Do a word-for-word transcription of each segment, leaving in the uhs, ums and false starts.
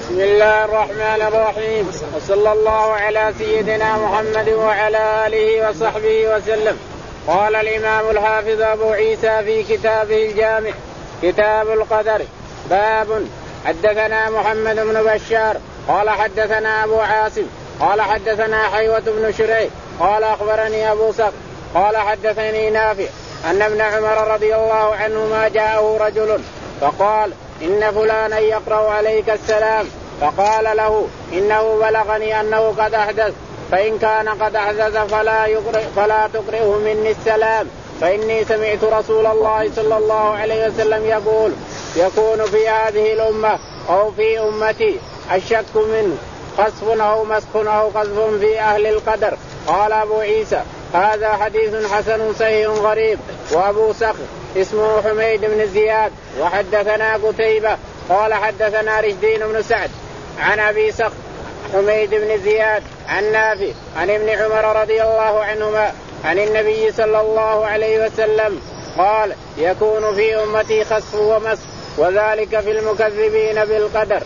بسم الله الرحمن الرحيم، وصلى الله على سيدنا محمد وعلى آله وصحبه وسلم. قال الإمام الحافظ أبو عيسى في كتابه الجامع كتاب القدر: باب. حدثنا محمد بن بشار قال حدثنا أبو عاصم قال حدثنا حيوة بن شريح قال أخبرني أبو صخر قال حدثني نافع أن ابن عمر رضي الله عنهما جاءه رجل فقال: إن فلانا يقرأ عليك السلام، فقال له: إنه بلغني أنه قد أحدث، فإن كان قد أحدث فلا, يقرئ فلا تقرئه مني السلام، فإني سمعت رسول الله صلى الله عليه وسلم يقول: يكون في هذه الأمة أو في أمتي الشك منه خسف أو مسخ أو قذف في أهل القدر. قال أبو عيسى: هذا حديث حسن صحيح غريب. وأبو صخر اسمه حميد بن زياد. وحدثنا قتيبة قال حدثنا رشدين بن سعد عن أبي صخر حميد بن زياد عن نافع عن ابن عمر رضي الله عنهما عن النبي صلى الله عليه وسلم قال: يكون في أمتي خسف ومسخ، وذلك في المكذبين بالقدر.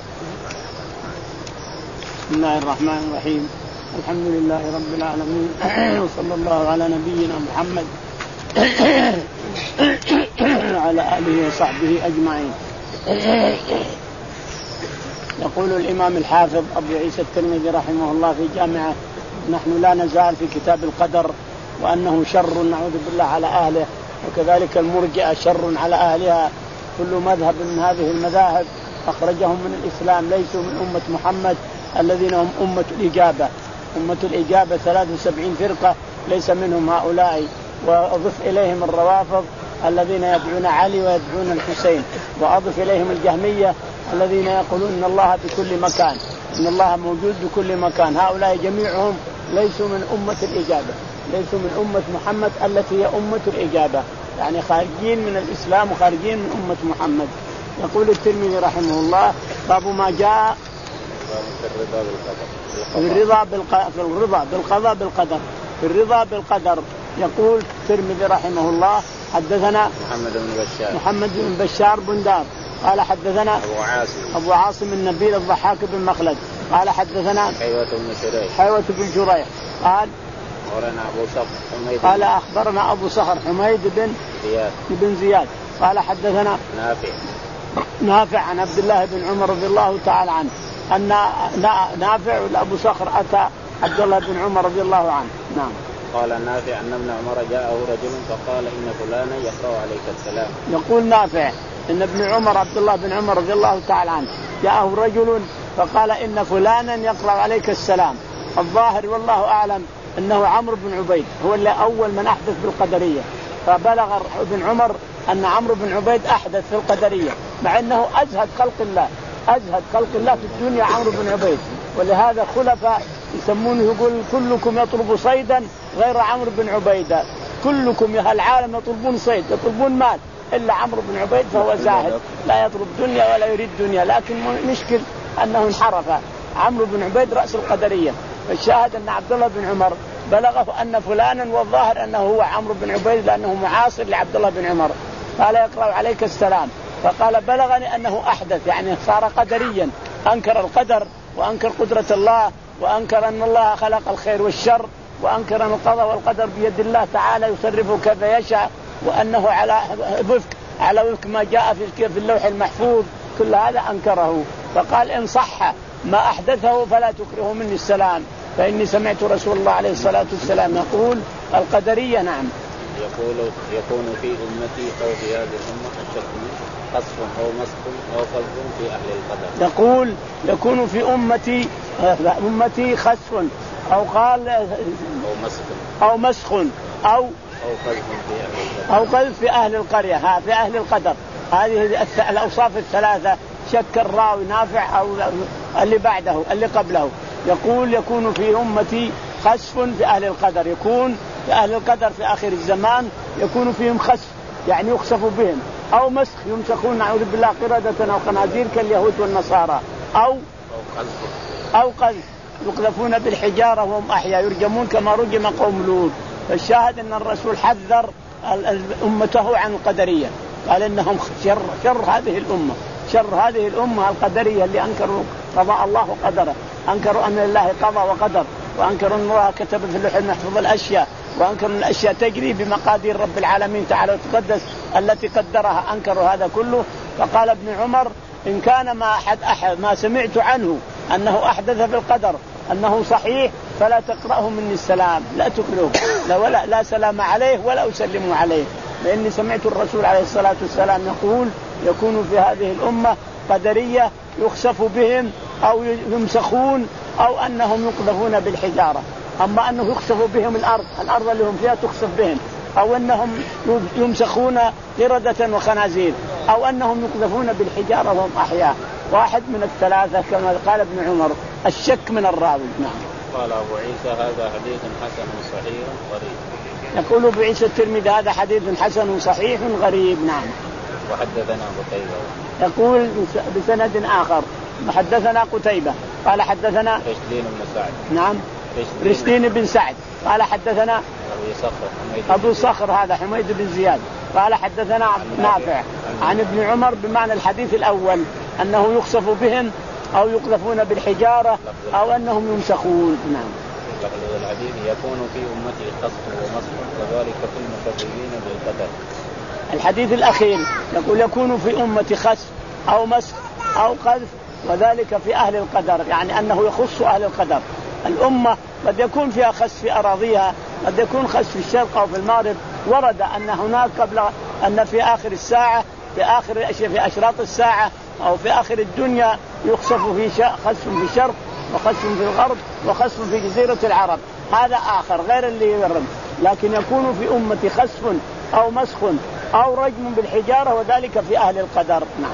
بسم الله الرحمن الرحيم، الحمد لله رب العالمين، وصلى الله على نبينا محمد وعلى آله وصحبه أجمعين. يقول الإمام الحافظ أبو عيسى الترمذي رحمه الله في جامعه: نحن لا نزال في كتاب القدر، وأنه شر نعوذ بالله على أهله، وكذلك المرجئة شر على أهلها. كل مذهب من هذه المذاهب أخرجهم من الإسلام، ليسوا من أمة محمد الذين هم أمة الإجابة. أمة الإجابة ثلاث وسبعين فرقة، ليس منهم هؤلاء. وأضف إليهم الروافض الذين يدعون علي ويدعون الحسين، وأضف إليهم الجهمية الذين يقولون إن الله بكل مكان، إن الله موجود بكل مكان. هؤلاء جميعهم ليسوا من أمة الإجابة، ليسوا من أمة محمد التي هي أمة الإجابة، يعني خارجين من الإسلام وخارجين من أمة محمد. يقول الترمذي رحمه الله: باب ما جاء في الرضا بالقضاء في الرضا بالقضاء بالقدر في الرضا بالقدر. يقول الترمذي رحمه الله: حدثنا محمد بن بشار محمد بن بشار بندار قال حدثنا أبو عاصم أبو عاصم النبيل الضحاك بن مخلد قال حدثنا حيوة بن شريح حيوة بن شريح قال أخبرنا أبو صخر حميد قال أخبرنا أبو صخر حميد بن زياد بن زياد قال حدثنا نافع نافع عن عبد الله بن عمر رضي الله تعالى عنه أن نافع أبو صخر أتى عبد الله بن عمر رضي الله عنه. نعم. قال نافع أن ابن عمر جاءه رجل فقال: إن فلانا يقرأ عليك السلام. يقول نافع إن ابن عمر عبد الله بن عمر رضي الله تعالى عنه جاءه رجل فقال: إن فلانا يقرأ عليك السلام. الظاهر والله أعلم أنه عمرو بن عبيد هو اللي أول من أحدث بالقدرية، فبلغ ابن عمر أن عمرو بن عبيد أحدث في القدرية، مع أنه أزهد خلق الله أزهد خلق الله في الدنيا عمرو بن عبيد. ولهذا خلفاء يسمونه يقول: كلكم يطلب صيدا غير عمرو بن عبيدة، كلكم يا العالم يطلبون صيد يطلبون مال إلا عمرو بن عبيد فهو زاهد لا يطلب دنيا ولا يريد دنيا. لكن مشكل أنه انحرف عمرو بن عبيد رأس القدرية. فالشاهد أن عبد الله بن عمر بلغه أن فلانا، والظاهر أنه هو عمرو بن عبيد لأنه معاصر لعبد الله بن عمر، قال: يقرأ عليك السلام. فقال: بلغني أنه أحدث، يعني صار قدريا، أنكر القدر وأنكر قدرة الله وأنكر أن الله خلق الخير والشر، وأنكر أن القضاء والقدر بيد الله تعالى يصرفه كيف يشاء، وأنه على وفق على وفق ما جاء في اللوح المحفوظ. كل هذا أنكره. فقال: إن صح ما أحدثه فلا تكره مني السلام، فإني سمعت رسول الله عليه الصلاة والسلام يقول: القدرية. نعم. يقول: يكون في أمتي أو في هذه الأمة الشك خسف أو مسخ أو قذف في أهل القدر. يقول: يكون في أمتي أمتي خسف أو قال أو مسخ أو مسخ أو أو قذف في أهل القدر أو قذف في أهل القرية، ها في أهل القدر. هذه الأوصاف الثلاثة شك الراوي نافع أو اللي بعده اللي قبله. يقول: يكون في أمتي خسف في أهل القدر، يكون في أهل القدر في آخر الزمان يكون فيهم خسف، يعني يخسف بهم، أو مسخ يمسخون نعوذ بالله قردة أو خنازير كاليهود والنصارى، أو أو قذف يقذفون بالحجارة وهم أحياء يرجمون كما رجم قوم لوط. فالشاهد أن الرسول حذر أمته عن القدرية، قال: إنهم شر شر هذه الأمة شر هذه الأمة القدرية اللي أنكروا قضاء الله وقدره، أنكروا أن لله قضى وقدر، وأنكروا أن الله كتب في اللوح المحفوظ الأشياء، وأنكروا أن الأشياء تجري بمقادير رب العالمين تعالى وتقدس التي قدرها، أنكروا هذا كله. فقال ابن عمر إن كان ما أحد أحد ما سمعت عنه أنه أحدث في القدر أنه صحيح فلا تقرأه مني السلام، لا تقرأه، لا, ولا لا سلام عليه ولا أسلم عليه، لأني سمعت الرسول عليه الصلاة والسلام يقول يكون في هذه الأمة قدرية يخسف بهم أو يمسخون أو أنهم يقذفون بالحجارة. أما أنه يخسف بهم الأرض الأرض اللي هم فيها تخسف بهم، أو أنهم يمسخون قردة وخنازير، أو أنهم يقذفون بالحجارة وهم أحياء، واحد من الثلاثة كما قال ابن عمر، الشك من الراوي. نعم. قال أبو عيسى هذا حديث حسن صحيح غريب. يقول أبو عيسى الترمذي هذا حديث حسن صحيح غريب. نعم. وحدثنا قتيبة يقول بسند آخر حدثنا قتيبة قال حدثنا رشدين بن سعد. نعم رشدين بن سعد قال حدثنا أبو صخر أبو صخر هذا حميد بن زياد قال حدثنا نافع عن ابن عمر بمعنى الحديث الأول أنه يخسف بهم أو يقذفون بالحجارة أو أنهم يمسخون. نعم. الحديث يكون في أمتي خسف ومسخ وذلك في المكذبين بالقدر. الحديث الأخير يقول يكون في أمتي خسف أو مسخ أو قذف وذلك في أهل القدر، يعني أنه يخص أهل القدر. الأمة قد يكون فيها خسف في أراضيها، قد يكون خسف في الشرق أو في المغرب. ورد أن هناك قبل أن في آخر الساعة في آخر في أشراط الساعة أو في آخر الدنيا يخسف في خسف في الشرق وخسف في الغرب وخسف في جزيرة العرب، هذا آخر غير اللي يرد. لكن يكون في أمتي خسف أو مسخ أو رجم بالحجارة وذلك في أهل القدر. نعم.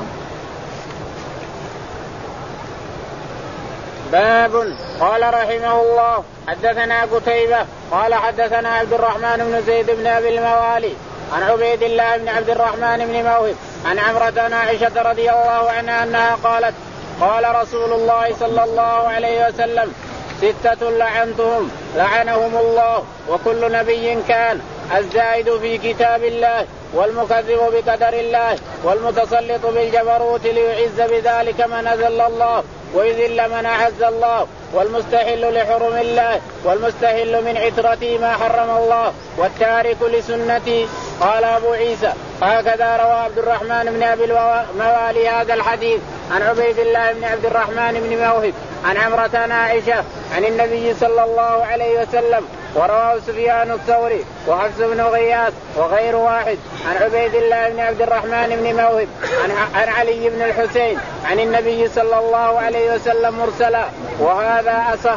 باب. قال رحمه الله حدثنا قتيبة قال حدثنا عبد الرحمن بن زيد بن أبي الموالي عن عبيد الله بن عبد الرحمن بن موهب عن عمرة عائشة رضي الله عنها أنها قالت قال رسول الله صلى الله عليه وسلم ستة لعنتهم لعنهم الله وكل نبي كان الزائد في كتاب الله والمكذب بقدر الله والمتسلط بالجبروت ليعز بذلك من أذل الله ويذل من أعز الله والمستحل لحرم الله والمستحل من عترتي ما حرم الله والتارك لسنتي. قال أبو عيسى هكذا روى عبد الرحمن بن أبي الموالي هذا الحديث عن عبيد الله بن عبد الرحمن بن موهب عن عمرة عائشة عن النبي صلى الله عليه وسلم. ورواه سفيان الثوري وحفص بن غياث وغير واحد عن عبيد الله بن عبد الرحمن بن موهب عن علي بن الحسين عن النبي صلى الله عليه وسلم مرسلا وهذا أصح.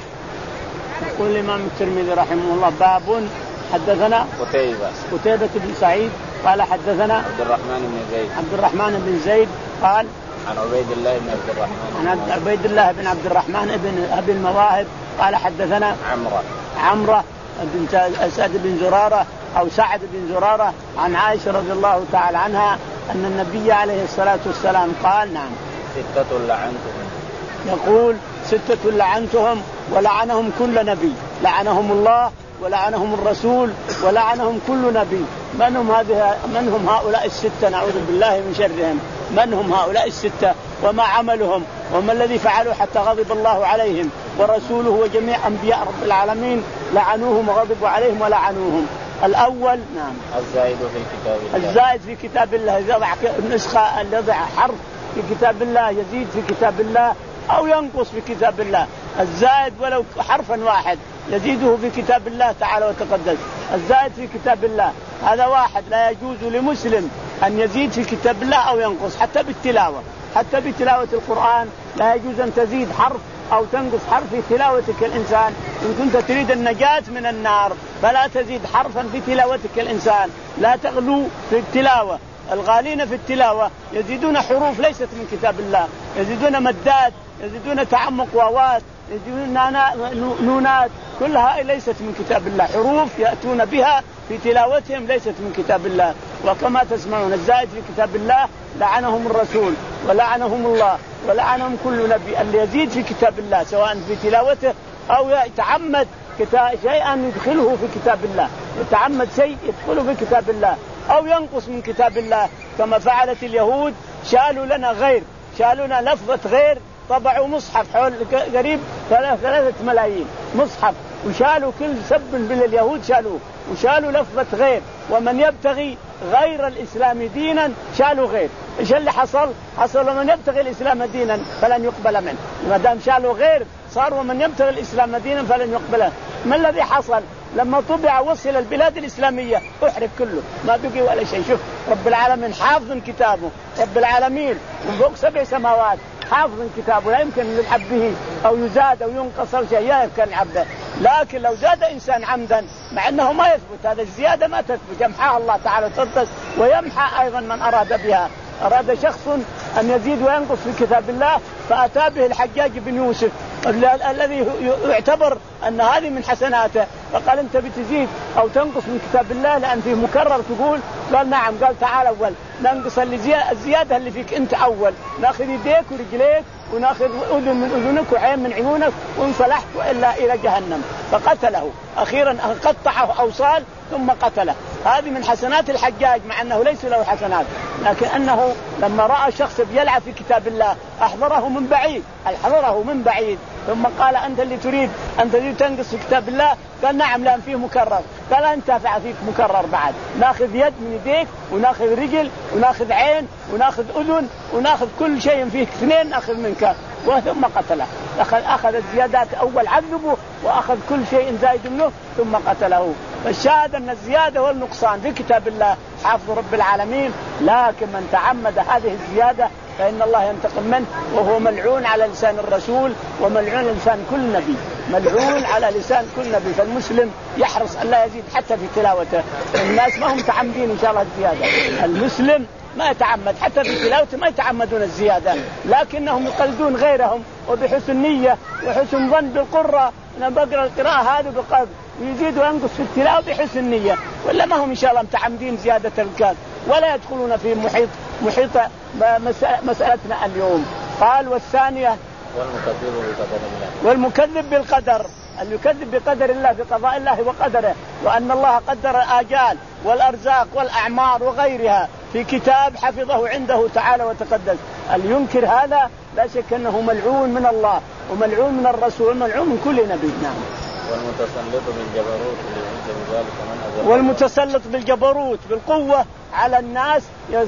يقول الإمام الترمذي رحمه الله باب حدثنا قتيبة قتيبة بن سعيد قال حدثنا عبد الرحمن بن زيد عبد الرحمن بن زيد قال عن عبيد الله بن عبد الرحمن عن عبيد الله بن عبد الرحمن بن أبي المواهب قال حدثنا عمرة عمرة بنت أسد بن زرارة أو سعد بن زرارة عن عائشة رضي الله تعالى عنها أن النبي عليه الصلاة والسلام قال نعم ستة لعنتهم. يقول ستة لعنتهم ولعنهم كل نبي، لعنهم الله ولعنهم الرسول ولعنهم كل نبي. من هم هذه من هم هؤلاء الستة؟ نعوذ بالله من شرهم. من هم هؤلاء الستة وما عملهم وما الذي فعلوا حتى غضب الله عليهم ورسوله وجميع أنبياء رب العالمين لعنوهم وغضبوا عليهم ولعنوهم. الأول نعم الزائد في كتاب الله، الزائد في كتاب الله، يضع النسخة اللي يضع حرف في كتاب الله يزيد في كتاب الله أو ينقص في كتاب الله. الزائد ولو حرفا واحد يزيده في كتاب الله تعالى وتقدس. الزائد في كتاب الله هذا واحد، لا يجوز لمسلم أن يزيد في كتاب الله أو ينقص، حتى بالتلاوة حتى بتلاوة القرآن لا يجوز أن تزيد حرف أو تنقص حرف في تلاوتك الإنسان. إن كنت تريد النجاة من النار فلا تزيد حرفا في تلاوتك الإنسان، لا تغلو في التلاوة. الغالين في التلاوة يزيدون حروف ليست من كتاب الله، يزيدون مدات، يزيدون تعمق واوات، يزيدون نونات، كلها ليست من كتاب الله، حروف يأتون بها في تلاوتهم ليست من كتاب الله. وكما تسمعون الزائد في كتاب الله لعنهم الرسول ولعنهم الله ولعنهم كل نبي. اللي يزيد في كتاب الله سواء في تلاوته أو يتعمد شيئا يدخله في كتاب الله، يتعمد شيء يدخله في كتاب الله أو ينقص من كتاب الله، كما فعلت اليهود، شالوا لنا غير، شالوا لنا لفظة غير طبعوا مصحف حول قريب ثلاثة ملايين مصحف، وشالوا كل سب باليهود شالوه، وشالوا لفظة غير، ومن يبتغي غير الإسلام دينا شالوا غير. إيش اللي حصل؟ حصل ومن يبتغي الإسلام دينا فلن يقبل منه، ما دام شالوا غير صار ومن يبتغي الإسلام دينا فلن يقبله. ما الذي حصل؟ لما طبع وصل البلاد الإسلامية أحرق كله، ما بقي ولا شيء. شوف رب العالمين حافظ كتابه، رب العالمين من فوق سبع سماوات حافظ كتابه، لا يمكن يلعب به أو يزاد أو ينقص أو شيء، لا يمكن عبده. لكن لو زاد إنسان عمدا مع أنه ما يثبت، هذا الزيادة ما تثبت، يمحاها الله تعالى وتثبت، ويمحى أيضا من أراد بها. أراد شخص أن يزيد وينقص في كتاب الله فأتى به الحجاج بن يوسف الذي يعتبر أن هذه من حسناته، فقال أنت بتزيد أو تنقص من كتاب الله لأن فيه مكرر تقول؟ قال نعم. قال تعال أول ننقص الزيادة اللي فيك أنت أول، ناخذ يديك ورجليك وناخذ أذن من أذنك وعين من عيونك وإن صلحت وإلا إلى جهنم. فقتله أخيرا، قطعه أوصال ثم قتله. هذه من حسنات الحجاج مع أنه ليس له حسنات، لكن أنه لما رأى شخص بيلعب في كتاب الله أحضره من بعيد، أحضره من بعيد ثم قال أنت اللي تريد أن تريد تنقص في كتاب الله؟ قال نعم لأن فيه مكرر. قال أنت فع فيك مكرر بعد، ناخذ يد من يديك وناخذ رجل وناخذ عين وناخذ أذن وناخذ كل شيء فيه اثنين ناخذ منك. وثم قتله، أخذ, أخذ الزيادات أول عذبه وأخذ كل شيء زائد منه ثم قتله. فالشاهد أن الزيادة والنقصان في كتاب الله حافظ رب العالمين، لكن من تعمد هذه الزيادة فإن الله ينتقم منه، وهو ملعون على لسان الرسول وملعون على لسان كل نبي، ملعون على لسان كل نبي. فالمسلم يحرص أن لا يزيد حتى في تلاوته. الناس ما هم متعمدين إن شاء الله الزيادة، المسلم ما يتعمد حتى في تلاوته، ما يتعمدون الزيادة، لكنهم يقلدون غيرهم وبحسن نية وحسن ظن بالقرة. أنا بقرأ القراءة هذه بقلب ويزيد وينقص في التلاوة بحسن نية، ولا ما هم إن شاء الله متعمدين زيادة الكاد ولا يدخلون في محيط محيط مسألتنا اليوم. قال والثانية والمكذب بقدر الله، والمكذب بالقدر، اللي يكذب بقدر الله بقضاء الله وقدره، وأن الله قدر الآجال والأرزاق والأعمار وغيرها في كتاب حفظه عنده تعالى وتقدس. اللي ينكر هذا لا شك أنه ملعون من الله وملعون من الرسول وملعون من كل نبي. نعم. والمتسلط بالجبروت بذلك من أذل، والمتسلط بالجبروت بالقوة على الناس،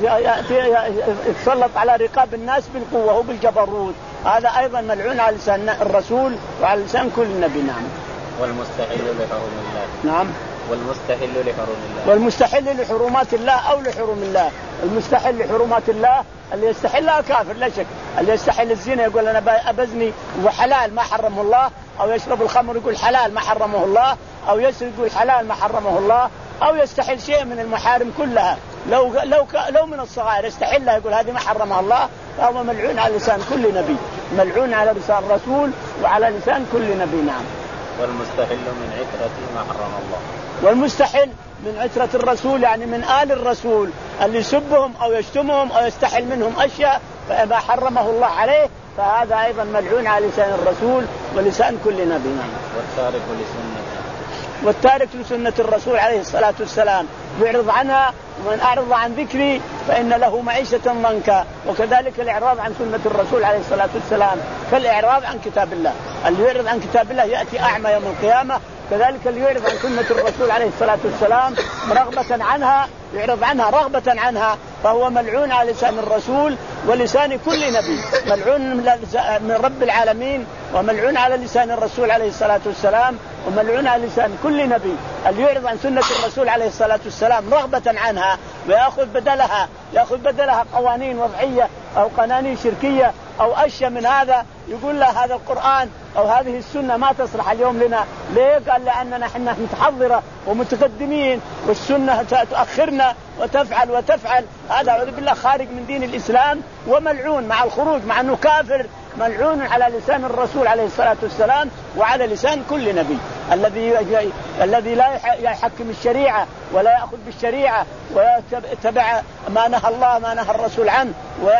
يتسلط على رقاب الناس بالقوة وبالجبروت، هذا أيضا ملعون على لسان الرسول وعلى لسان كل نبي. نعم. والمستحيل لحرم الله. نعم. والمستحيل لحرم الله، والمستحيل لحرمات الله أو لحرم الله. المستحيل لحرمات الله اللي يستحلها كافر لا شك، اللي يستحل الزنا يقول أنا أبزني وحلال ما حرمه الله، أو يشرب الخمر يقول حلال ما حرمه الله، أو يسرق يقول حلال ما حرمه الله، أو يستحل شيء من المحارم كلها لو لو لو من الصغائر يستحلها يقول هذه ما حرمها الله، فهو ملعون على لسان كل نبي، ملعون على لسان الرسول وعلى لسان كل نبي. نعم. والمستحل من عترة ما حرم الله، والمستحل من عترة الرسول يعني من آل الرسول اللي يسبهم أو يشتمهم أو يستحل منهم أشياء فما حرمه الله عليه، فهذا أيضا ملعون على لسان الرسول ولسان كل نبي. نعم. والتارك لسنة، والتارك لسنة الرسول عليه الصلاة والسلام يعرض عنها، ومن أعرض عن ذكري فإن له معيشة ضنكا. وكذلك الإعراض عن سنة الرسول عليه الصلاة والسلام كالإعراض عن كتاب الله، اللي يعرض عن كتاب الله يأتي أعمى يوم القيامة، كذلك اللي يعرض عن سنة الرسول عليه الصلاة والسلام رغبة عنها يعرض عنها رغبة عنها فهو ملعون على لسان الرسول ولسان كل نبي، ملعون من رب العالمين وملعون على لسان الرسول عليه الصلاة والسلام وملعون على لسان كل نبي. اللي يعرض عن سنة الرسول عليه الصلاة والسلام رغبة عنها ويأخذ بدلها يأخذ بدلها قوانين وضعية أو قوانين شركية أو أشياء من هذا، يقول له هذا القرآن أو هذه السنة ما تصلح اليوم لنا. ليه؟ قال لأننا احنا متحضرة ومتقدمين والسنة تؤخرنا وتفعل وتفعل. هذا أعوذ بالله خارج من دين الإسلام وملعون مع الخروج مع أنه كافر، ملعون على لسان الرسول عليه الصلاة والسلام وعلى لسان كل نبي. الذي الذي لا يحكم الشريعة ولا يأخذ بالشريعة ويتبع ما نهى الله ما نهى الرسول عنه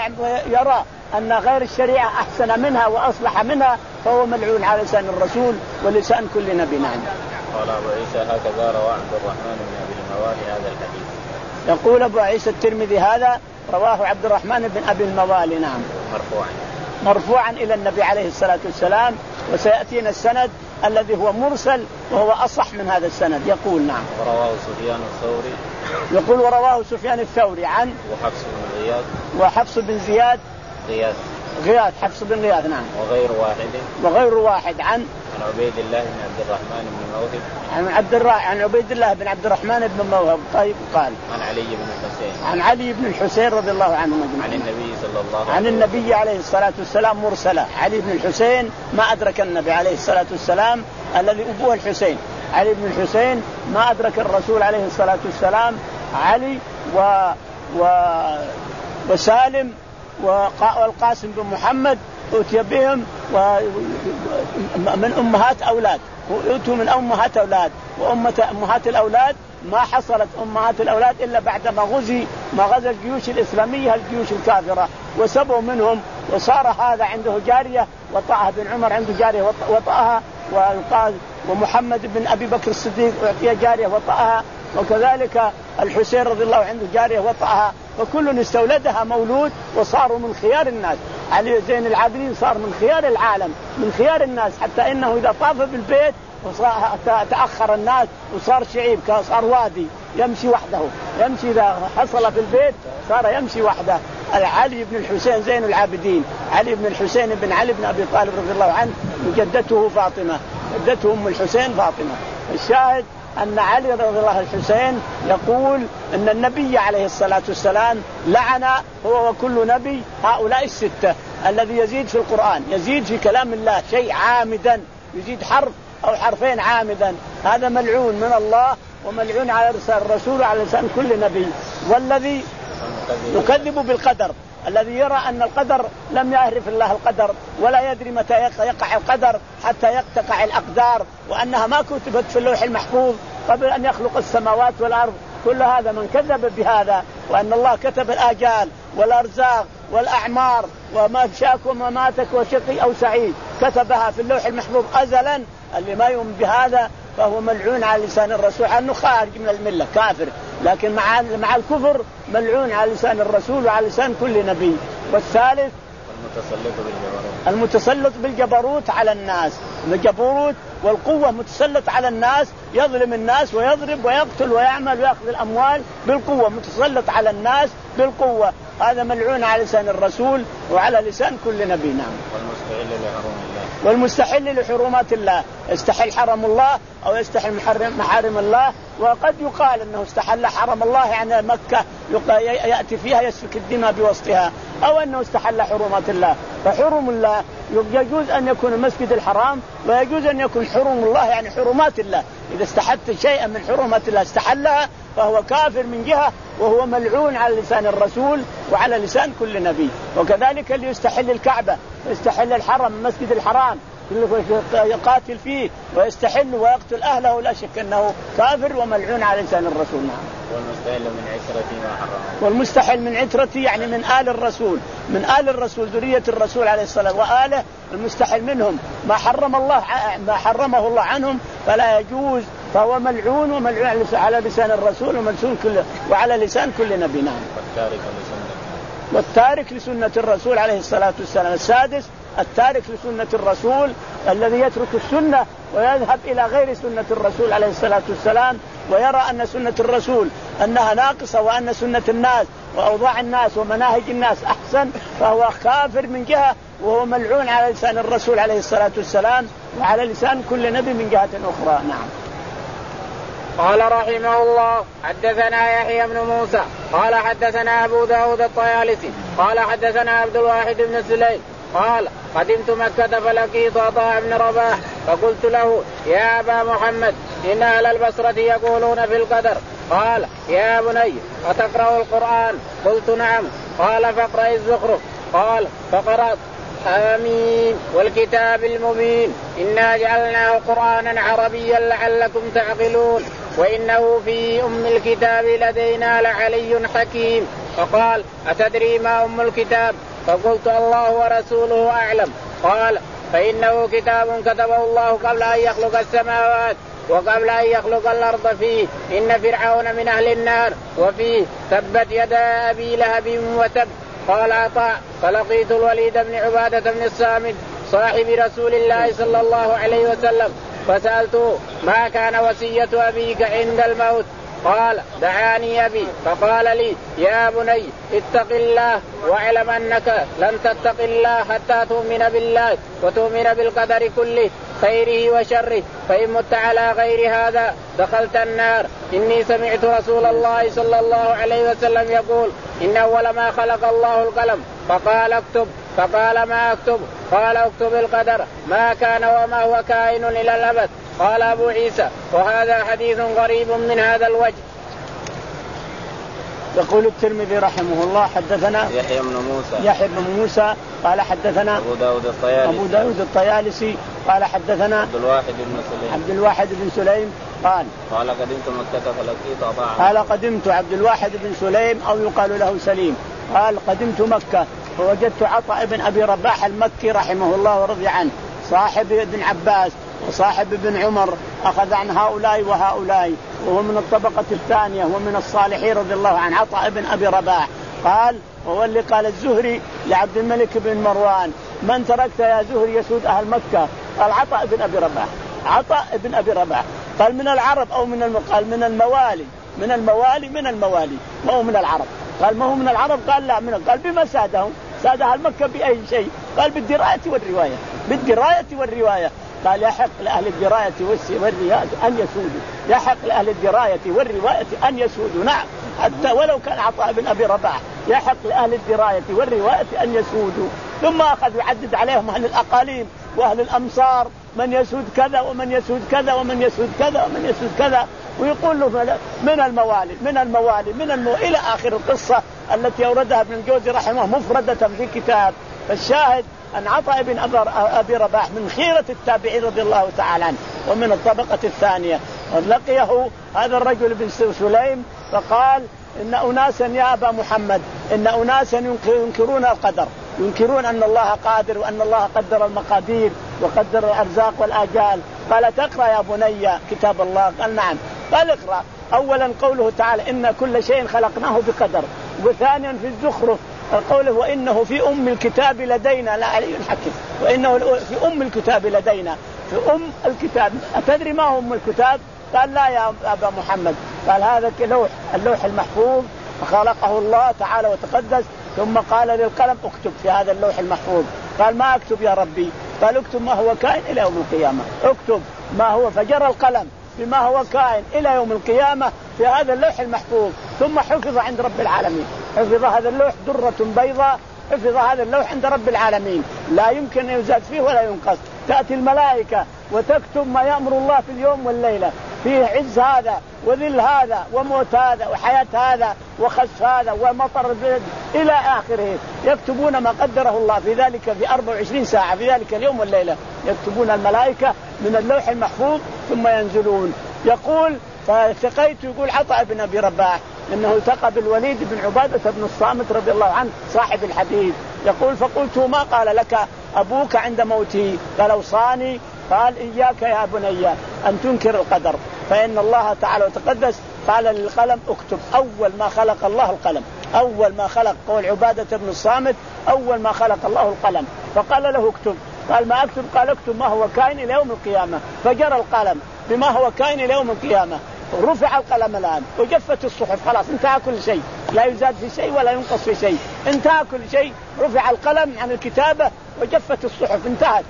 ويرى أن غير الشريعة أحسن منها وأصلح منها فهو ملعون على لسان الرسول ولسان كل نبي. نعم. قال أبو عيسى هكذا رواه عبد الرحمن بن أبي الموالي هذا الحديث. يقول أبو عيسى الترمذي هذا رواه عبد الرحمن بن أبي الموالي. نعم. مرفوعا. مرفوعا إلى النبي عليه الصلاة والسلام. وسيأتينا السند الذي هو مرسل وهو أصح من هذا السند. يقول نعم ورواه سفيان الثوري يقول ورواه سفيان الثوري عن وحفص بن غياث وحفص بن زياد غياث غياث حفص بن غياث نعم وغير واحد وغير واحد عن عن عبيد الله بن عبد الرحمن بن موهب عن عبد الرا... عن عبيد الله بن عبد الرحمن بن موهب. طيب قال عن علي بن الحسين عن علي بن الحسين رضي الله عنه مجمع. عن النبي صلى الله عليه وسلم عن النبي عليه الصلاة والسلام مرسلة. علي بن الحسين ما أدرك النبي عليه الصلاة والسلام الذي أبوه الحسين. علي بن الحسين ما أدرك الرسول عليه الصلاة والسلام. علي و... و... وسالم والقاسم بن محمد أتي بهم من أمهات أولاد وأتوا من أمهات أولاد وأمة أمهات الأولاد ما حصلت أمهات الأولاد إلا بعد ما غزي ما غزا الجيوش الإسلامية الجيوش الكافرة وسبوا منهم. وصار هذا عنده جارية وطأها بن عمر عنده جارية وطأها ومحمد بن أبي بكر الصديق أعطي جارية وطأها وكذلك الحسين رضي الله عنه جارية وطأها وكل استولدها مولود وصاروا من خيار الناس. علي زين العابدين صار من خيار العالم من خيار الناس حتى إنه إذا طاف بالبيت تأخر الناس وصار شعيب صار وادي يمشي وحده يمشي إذا حصل في البيت صار يمشي وحده. علي بن الحسين زين العابدين علي بن الحسين بن علي بن أبي طالب رضي الله عنه وجدته فاطمة جدته أم الحسين فاطمة. الشاهد أن علي رضي الله عنه الحسين يقول أن النبي عليه الصلاة والسلام لعن هو وكل نبي هؤلاء الستة الذي يزيد في القرآن يزيد في كلام الله شيء عامدا يزيد حرف أو حرفين عامدا هذا ملعون من الله وملعون على لسان الرسول وعلى لسان كل نبي. والذي يكذب بالقدر الذي يرى أن القدر لم يعرف الله القدر ولا يدري متى يقع القدر حتى يقتقع الأقدار وأنها ما كتبت في اللوح المحفوظ قبل أن يخلق السماوات والأرض. كل هذا من كذب بهذا وأن الله كتب الآجال والأرزاق والأعمار وما شاك وما ماتك وشقي أو سعيد كتبها في اللوح المحفوظ أزلا. اللي ما يؤمن بهذا فهو ملعون على لسان الرسول أنه خارج من الملة كافر لكن مع مع الكفر ملعون على لسان الرسول وعلى لسان كل نبي. والثالث المتسلط بالجبروت المتسلط بالجبروت على الناس الجبروت والقوة متسلط على الناس يظلم الناس ويضرب ويقتل ويعمل ويأخذ الأموال بالقوة متسلط على الناس بالقوة. هذا ملعون على لسان الرسول وعلى لسان كل نبي. نعم والمستحل لحرم الله والمستحل لحرمات الله استحل حرم الله أو يستحل محرم محارم الله. وقد يقال أنه استحل حرم الله يعني مكة يأتي فيها يسفك الدماء بوسطها أو أنه استحل حرمات الله. فحرم الله يجوز أن يكون المسجد الحرام ويجوز أن يكون حرم الله يعني حرمات الله. إذا استحلت شيئا من حرمات الله استحلها فهو كافر من جهة وهو ملعون على لسان الرسول وعلى لسان كل نبي. وكذلك اللي يستحل الكعبة يستحل الحرم المسجد الحرام يقاتل فيه ويستحل ويقتل أهله لا شك أنه كافر وملعون على لسان الرسول. نعم والمستحل من عترتي ما حرم والمستحل من عترتي يعني من آل الرسول من آل الرسول ذرية الرسول عليه الصلاة وآله المستحل منهم ما حرم الله ما حرمه الله عنهم فلا يجوز فهو ملعون وملعون على لسان الرسول وملعون كل وعلى لسان كل نبي. نعم والتارك لسنة والتارك لسنة الرسول عليه الصلاة والسلام. السادس التارك لسنة الرسول الذي يترك السنة ويذهب إلى غير سنة الرسول عليه الصلاة والسلام ويرى أن سنة الرسول أنها ناقصة وأن سنة الناس وأوضاع الناس ومناهج الناس أحسن فهو كافر من جهة وهو ملعون على لسان الرسول عليه الصلاة والسلام وعلى لسان كل نبي من جهة أخرى. نعم قال رحمه الله حدثنا يحيى بن موسى قال حدثنا أبو داود الطيالسي قال حدثنا عبد الواحد بن سليم قال قدمت مكة فلقيت عطاء بن رباح فقلت له يا أبا محمد إن أهل البصرة يقولون في القدر. قال يا بني أتقرأ القرآن؟ قلت نعم. قال فاقرأ الزخرف. قال فقرأت آمين والكتاب المبين إنا جعلناه قرآنا عربيا لعلكم تعقلون وإنه في أم الكتاب لدينا لعلي حكيم. فقال أتدري ما أم الكتاب؟ فقلت الله ورسوله أعلم. قال فإنه كتاب كتبه الله قبل أن يخلق السماوات وقبل أن يخلق الأرض فيه إن فرعون من أهل النار وفيه تبت يدا أبي لهب وتب قال عطاء فلقيت الوليد بن عبادة بن الصامت صاحب رسول الله صلى الله عليه وسلم فسألته ما كان وصية أبيك عند الموت؟ قال دعاني أبي فقال لي يا بني اتق الله واعلم أنك لن تتق الله حتى تؤمن بالله وتؤمن بالقدر كله خيره وشره، فإن مت على غير هذا دخلت النار. إني سمعت رسول الله صلى الله عليه وسلم يقول إن أول ما خلق الله القلم فقال اكتب، فقال ما اكتب؟ قال اكتب القدر ما كان وما هو كائن إلى الأبد. قال أبو عيسى وهذا حديث غريب من هذا الوجه. يقول الترمذي رحمه الله حدثنا يحيى بن موسى يحيى بن موسى قال حدثنا أبو داود الطيالسي أبو داود الطيالسي قال حدثنا عبد الواحد بن سليم عبد الواحد بن سليم قال قال قدمت مكة فلقيت عطاء قال قدمت عبد الواحد بن سليم أو يقال له سليم قال قدمت مكة فوجدت عطاء بن أبي رباح المكي رحمه الله ورضي عنه صاحب ابن عباس وصاحب ابن عمر أخذ عن هؤلاء وهؤلاء وهو من الطبقة الثانية ومن الصالحين رضي الله عنه عطاء بن أبي رباح. قال وهو اللي قال الزهري لعبد الملك بن مروان من تركت يا زهري يسود أهل مكة؟ قال عطاء بن أبي رباح. عطاء بن أبي رباح قال من العرب أو من المقال من الموالي من الموالي من الموالي ما هو من العرب. قال ما هو من العرب؟ قال لا من. قال بما سادهم؟ ساد أهل مكة بأي شيء؟ قال بالدراية والرواية بالدراية والرواية. قال يحق لأهل الدراية والرواية أن يسودوا، يحق لأهل الدراية والرواية أن يسودوا. نعم حتى ولو كان عطاء بن أبي رباح يحق لأهل الدراية والرواية أن يسودوا. ثم أخذ يعدد عليهم أهل الأقاليم وأهل الأمصار من يسود كذا ومن يسود كذا ومن يسود كذا ومن يسود كذا ويقول له من الموالي من الموالي من الموالي إلى آخر القصة التي أوردها ابن الجوزي رحمه مفردة في كتاب. فالشاهد أن عطاء بن أبي رباح من خيرة التابعين رضي الله تعالى عنه ومن الطبقة الثانية. لقيه هذا الرجل بن سليم فقال إن أناسا يا أبا محمد إن أناسا ينكرون القدر، ينكرون أن الله قادر وأن الله قدر المقادير وقدر الأرزاق والآجال. قال تقرأ يا بني كتاب الله؟ قال نعم. قال اقرأ أولا قوله تعالى إن كل شيء خلقناه بقدر، وثانيا في الزخرف قوله وإنه في أم الكتاب لدينا لا علي حكيم، وإنه في أم الكتاب لدينا في أم الكتاب. أتدري ما هو أم الكتاب؟ قال لا يا أبا محمد. قال هذا لوح اللوح المحفوظ خلقه الله تعالى وتقدس ثم قال للقلم اكتب في هذا اللوح المحفوظ. قال ما اكتب يا ربي؟ قال اكتب ما هو كائن إلى يوم القيامة، اكتب ما هو. فجرى القلم بما هو كائن إلى يوم القيامة في هذا اللوح المحفوظ ثم حفظ عند رب العالمين. حفظ هذا اللوح درة بيضاء، حفظ هذا اللوح عند رب العالمين لا يمكن أن يزاد فيه ولا ينقص. تأتي الملائكة وتكتب ما يأمر الله في اليوم والليلة، فيه عز هذا وذل هذا وموت هذا وحياة هذا وخسف هذا ومطر البلد إلى آخره. يكتبون ما قدره الله في ذلك في أربع وعشرين ساعة في ذلك اليوم والليلة، يكتبون الملائكة من اللوح المحفوظ ثم ينزلون. يقول فالتقيت يقول عطاء بن أبي رباح إنه التقى بالوليد بن عبادة بن الصامت رضي الله عنه صاحب الحديث. يقول فقلت ما قال لك أبوك عند موته؟ قال أوصاني. قال إياك يا بني أن تنكر القدر فإن الله تعالى وتقدس قال للقلم اكتب. أول ما خلق الله القلم، أول ما خلق قول عبادة بن الصامت أول ما خلق الله القلم فقال له اكتب. قال ما أكتب؟ قال اكتب ما هو كائن إلى يوم القيامة. فجرى القلم بما هو كائن إلى يوم القيامة. رفع القلم الآن وجفت الصحف، خلاص انتهى كل شيء، لا يزاد في شيء ولا ينقص في شيء، انتهى كل شيء. رفع القلم عن الكتابة وجفت الصحف، انتهت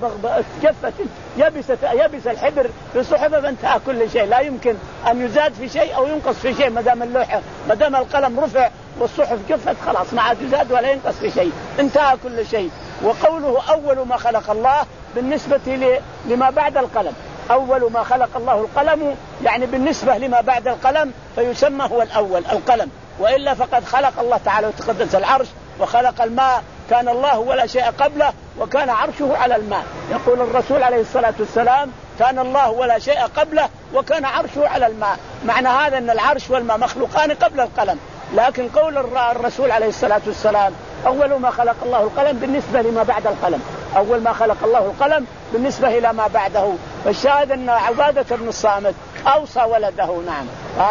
جفت يبست يبس الحبر في الصحف فانتهى كل شيء، لا يمكن أن يزاد في شيء أو ينقص في شيء ما دام اللوحة ما دام القلم رفع والصحف جفت خلاص ما عاد يزاد ولا ينقص في شيء، انتهى كل شيء. وقوله أول ما خلق الله بالنسبة لما بعد القلم، أول ما خلق الله القلم يعني بالنسبة لما بعد القلم فيسمى هو الأول القلم، وإلا فقد خلق الله تعالى وتقدس العرش وخلق الماء، كان الله ولا شيء قبله وكان عرشه على الماء. يقول الرسول عليه الصلاة والسلام كان الله ولا شيء قبله وكان عرشه على الماء. معنى هذا أن العرش والماء مخلوقان قبل القلم، لكن قول الرسول عليه الصلاة والسلام أول ما خلق الله القلم بالنسبة لما بعد القلم، أول ما خلق الله القلم بالنسبة إلى ما بعده. فالشاهد أن عبادة بن الصامت أوصى ولده. نعم قال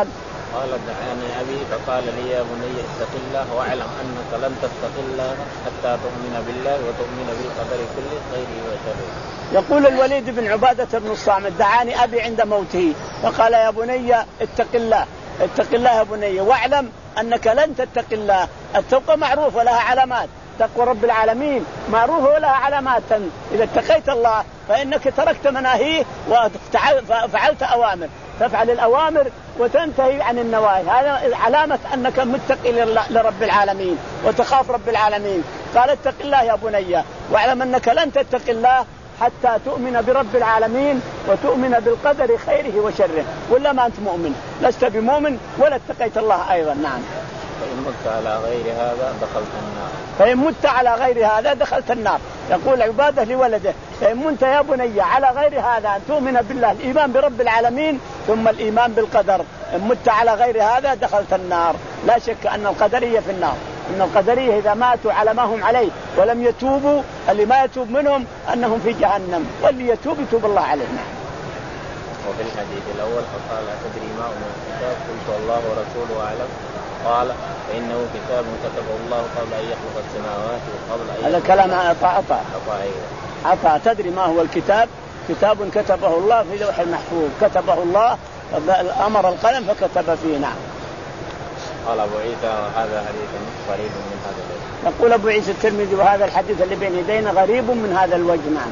قال دعاني أبي فقال لي يا بني اتق الله واعلم أنك لن تتق الله حتى تؤمن بالله وتؤمن بالقدر كله خيره وشره. يقول الوليد بن عبادة بن الصامت دعاني أبي عند موته فقال يا بني اتق الله اتق الله يا بني واعلم أنك لن تتق الله. التقوى معروف ولها علامات، تقوى رب العالمين معروفة ولها علامات. إذا اتقيت الله فإنك تركت مناهيه وفعلت أوامر، تفعل الأوامر وتنتهي عن النواهي، هذا علامة أنك متقي لرب العالمين وتخاف رب العالمين. قال اتق الله يا بني واعلم أنك لن تتق الله حتى تؤمن برب العالمين وتؤمن بالقدر خيره وشره، ولا ما أنت مؤمن لست بمؤمن ولا اتقيت الله أيضا. نعم. فإن مت على غير هذا دخلت النار. فإن مت على غير هذا دخلت النار. يقول عبادة لولده فإن مت يا بني على غير هذا أن تؤمن بالله، الإيمان برب العالمين ثم الإيمان بالقدر، إن مت على غير هذا دخلت النار. لا شك أن القدرية في النار، أن القدرية إذا ماتوا على ما هم عليه ولم يتوبوا، اللي ما يتوب منهم أنهم في جهنم، واللي يتوب يتوب الله عليه. وفي الحديث الأول فقال تدري ما هو الكتاب؟ قلت الله ورسوله أعلم. قال فإنه كتاب كتبه الله قبل أن يخلق السماوات وقبل أن هذا كلام عطاء عطاء عطاء. تدري ما هو الكتاب؟ كتاب كتبه الله في لوح المحفوظ، كتبه الله أمر القلم فكتب فيه. نعم. قال أبو عيسى هذا حديث غريب من هذا الوجه. يقول أبو عيسى الترمذي وهذا الحديث اللي بين يدينا غريب من هذا الوجه. نعم.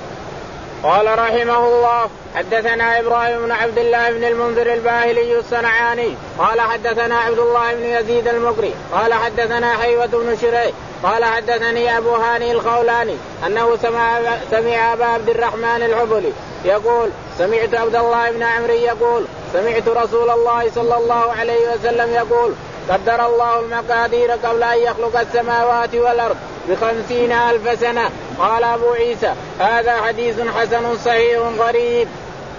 قال رحمه الله حدثنا إبراهيم بن عبد الله بن المنذر الباهلي الصنعاني قال حدثنا عبد الله بن يزيد المقري قال حدثنا حيوة بن شريح قال حدثني أبو هاني الخولاني أنه سمع, سمع أبا عبد الرحمن الحبلي يقول سمعت عبد الله بن عمرو يقول سمعت رسول الله صلى الله عليه وسلم يقول قدر الله المقادير قبل أن يخلق السماوات والأرض بخمسين ألف سنة. قال أبو عيسى هذا حديث حسن صحيح غريب.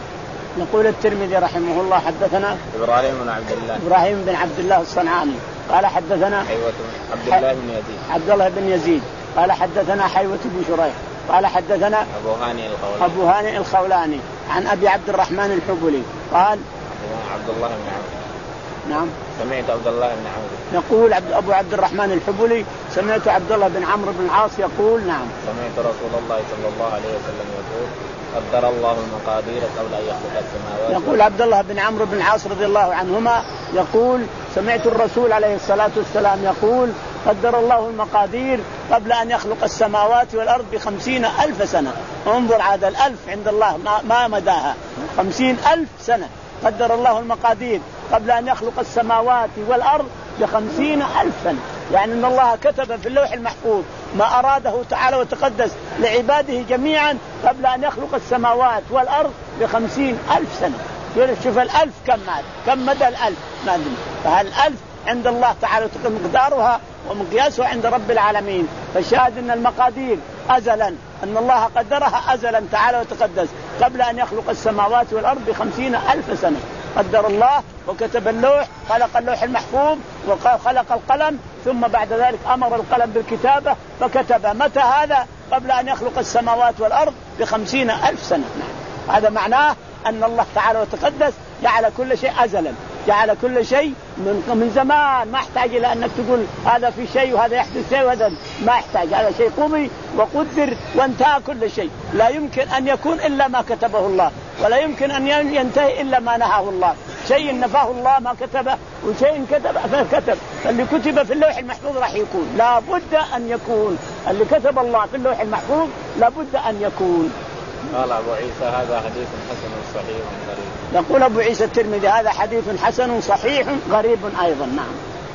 نقول الترمذي رحمه الله حدثنا إبراهيم بن عبد الله إبراهيم بن عبد الله الصنعاني قال حدثنا حيوة عبد الله بن يزيد عبد الله بن يزيد قال حدثنا حيوة بن شريح قال حدثنا أبو هاني الخولاني أبو هاني الخولاني عن أبي عبد الرحمن الحبلي قال عبد الله بن عمرو. نعم. سمعت عبد الله بن عمرو يقول عبد أبو عبد الرحمن الحبلي سمعت عبد الله بن عمرو بن العاص يقول نعم سمعت رسول الله صلى الله عليه وسلم يقول قدر الله المقادير قبل أن يخلق السماوات. يقول عبد الله بن عمرو بن العاص رضي الله عنهما يقول سمعت الرسول عليه الصلاة والسلام يقول قدر الله المقادير قبل أن يخلق السماوات والأرض بخمسين ألف سنة. انظر هذا الألف عند الله ما مداها، خمسين ألف سنة قدر الله المقادير قبل أن يخلق السماوات والأرض بخمسين ألف سنة. يعني أن الله كتب في اللوح المحفوظ ما أراده تعالى وتقدس لعباده جميعا قبل أن يخلق السماوات والأرض بخمسين ألف سنة. شوف الألف كم مات كم مدى الألف ما أدري. فهالألف عند الله تعالى مقدارها ومقياسها عند رب العالمين. فالشاهد أن المقادير أزلا أن الله قدرها أزلا تعالى وتقدس قبل أن يخلق السماوات والأرض بخمسين ألف سنة. قدر الله وكتب اللوح، خلق اللوح المحفوظ وخلق القلم، ثم بعد ذلك أمر القلم بالكتابة فكتب. متى هذا؟ قبل أن يخلق السماوات والأرض بخمسين ألف سنة. هذا معناه أن الله تعالى وتقدس جعل كل شيء أزلا، جعل كل شيء من, من زمان، ما احتاج إلى أنك تقول هذا في شيء وهذا يحدث شيء وهذا ما يحتاج. هذا شيء قضي وقدر وانتهى كل شيء. لا يمكن أن يكون إلا ما كتبه الله، ولا يمكن أن ينتهي إلا ما نهاه الله. شيء نفاه الله ما كتبه وشيء كتب فكتب. اللي كتب في اللوح المحفوظ راح يكون، لا بد أن يكون. اللي كتب الله في اللوح المحفوظ لا بد أن يكون. قال أبو عيسى هذا حديث حسن صحيح غريب. يقول أبو عيسى الترمذي هذا حديث حسن صحيح غريب أيضا. نعم.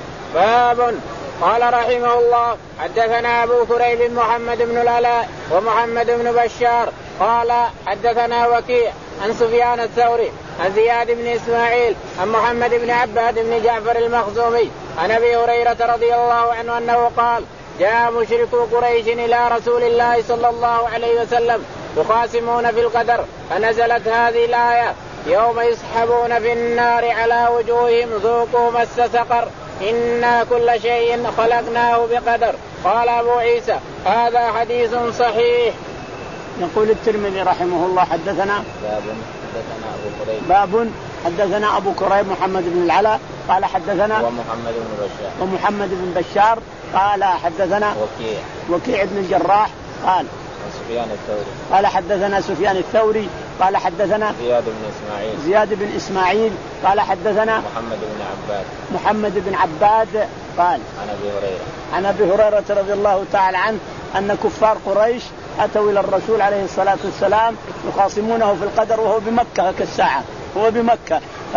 باب. قال رحمه الله حدثنا أبو كريب محمد بن العلاء ومحمد بن بشار قال حدثنا وكيع عن سفيان الثوري عن زياد بن إسماعيل عن محمد بن عباد بن جعفر المخزومي عن أبي هريرة رضي الله عنه أنه قال جاء مشركو قريش إلى رسول الله صلى الله عليه وسلم يخاصمون في القدر، فنزلت هذه الآية يوم يسحبون في النار على وجوههم ذوقوا مس سقر إنا كل شيء خلقناه بقدر. قال أبو عيسى هذا حديث صحيح. يقول الترمذي رحمه الله حدثنا باب حدثنا أبو كريب باب حدثنا أبو كريب محمد بن العلاء قال حدثنا ومحمد بن بشار ومحمد بن بشار قال حدثنا وكيع وكيع بن الجراح قال سفيان الثوري قال حدثنا سفيان الثوري قال حدثنا زياد بن إسماعيل زياد بن إسماعيل قال حدثنا محمد بن عباد محمد بن عباد قال عن أبي هريرة عن أبي هريرة رضي الله تعالى عنه أن كفار قريش أتوا إلى الرسول عليه الصلاة والسلام يخاصمونه في القدر وهو بمكة كالساعة هو بمكة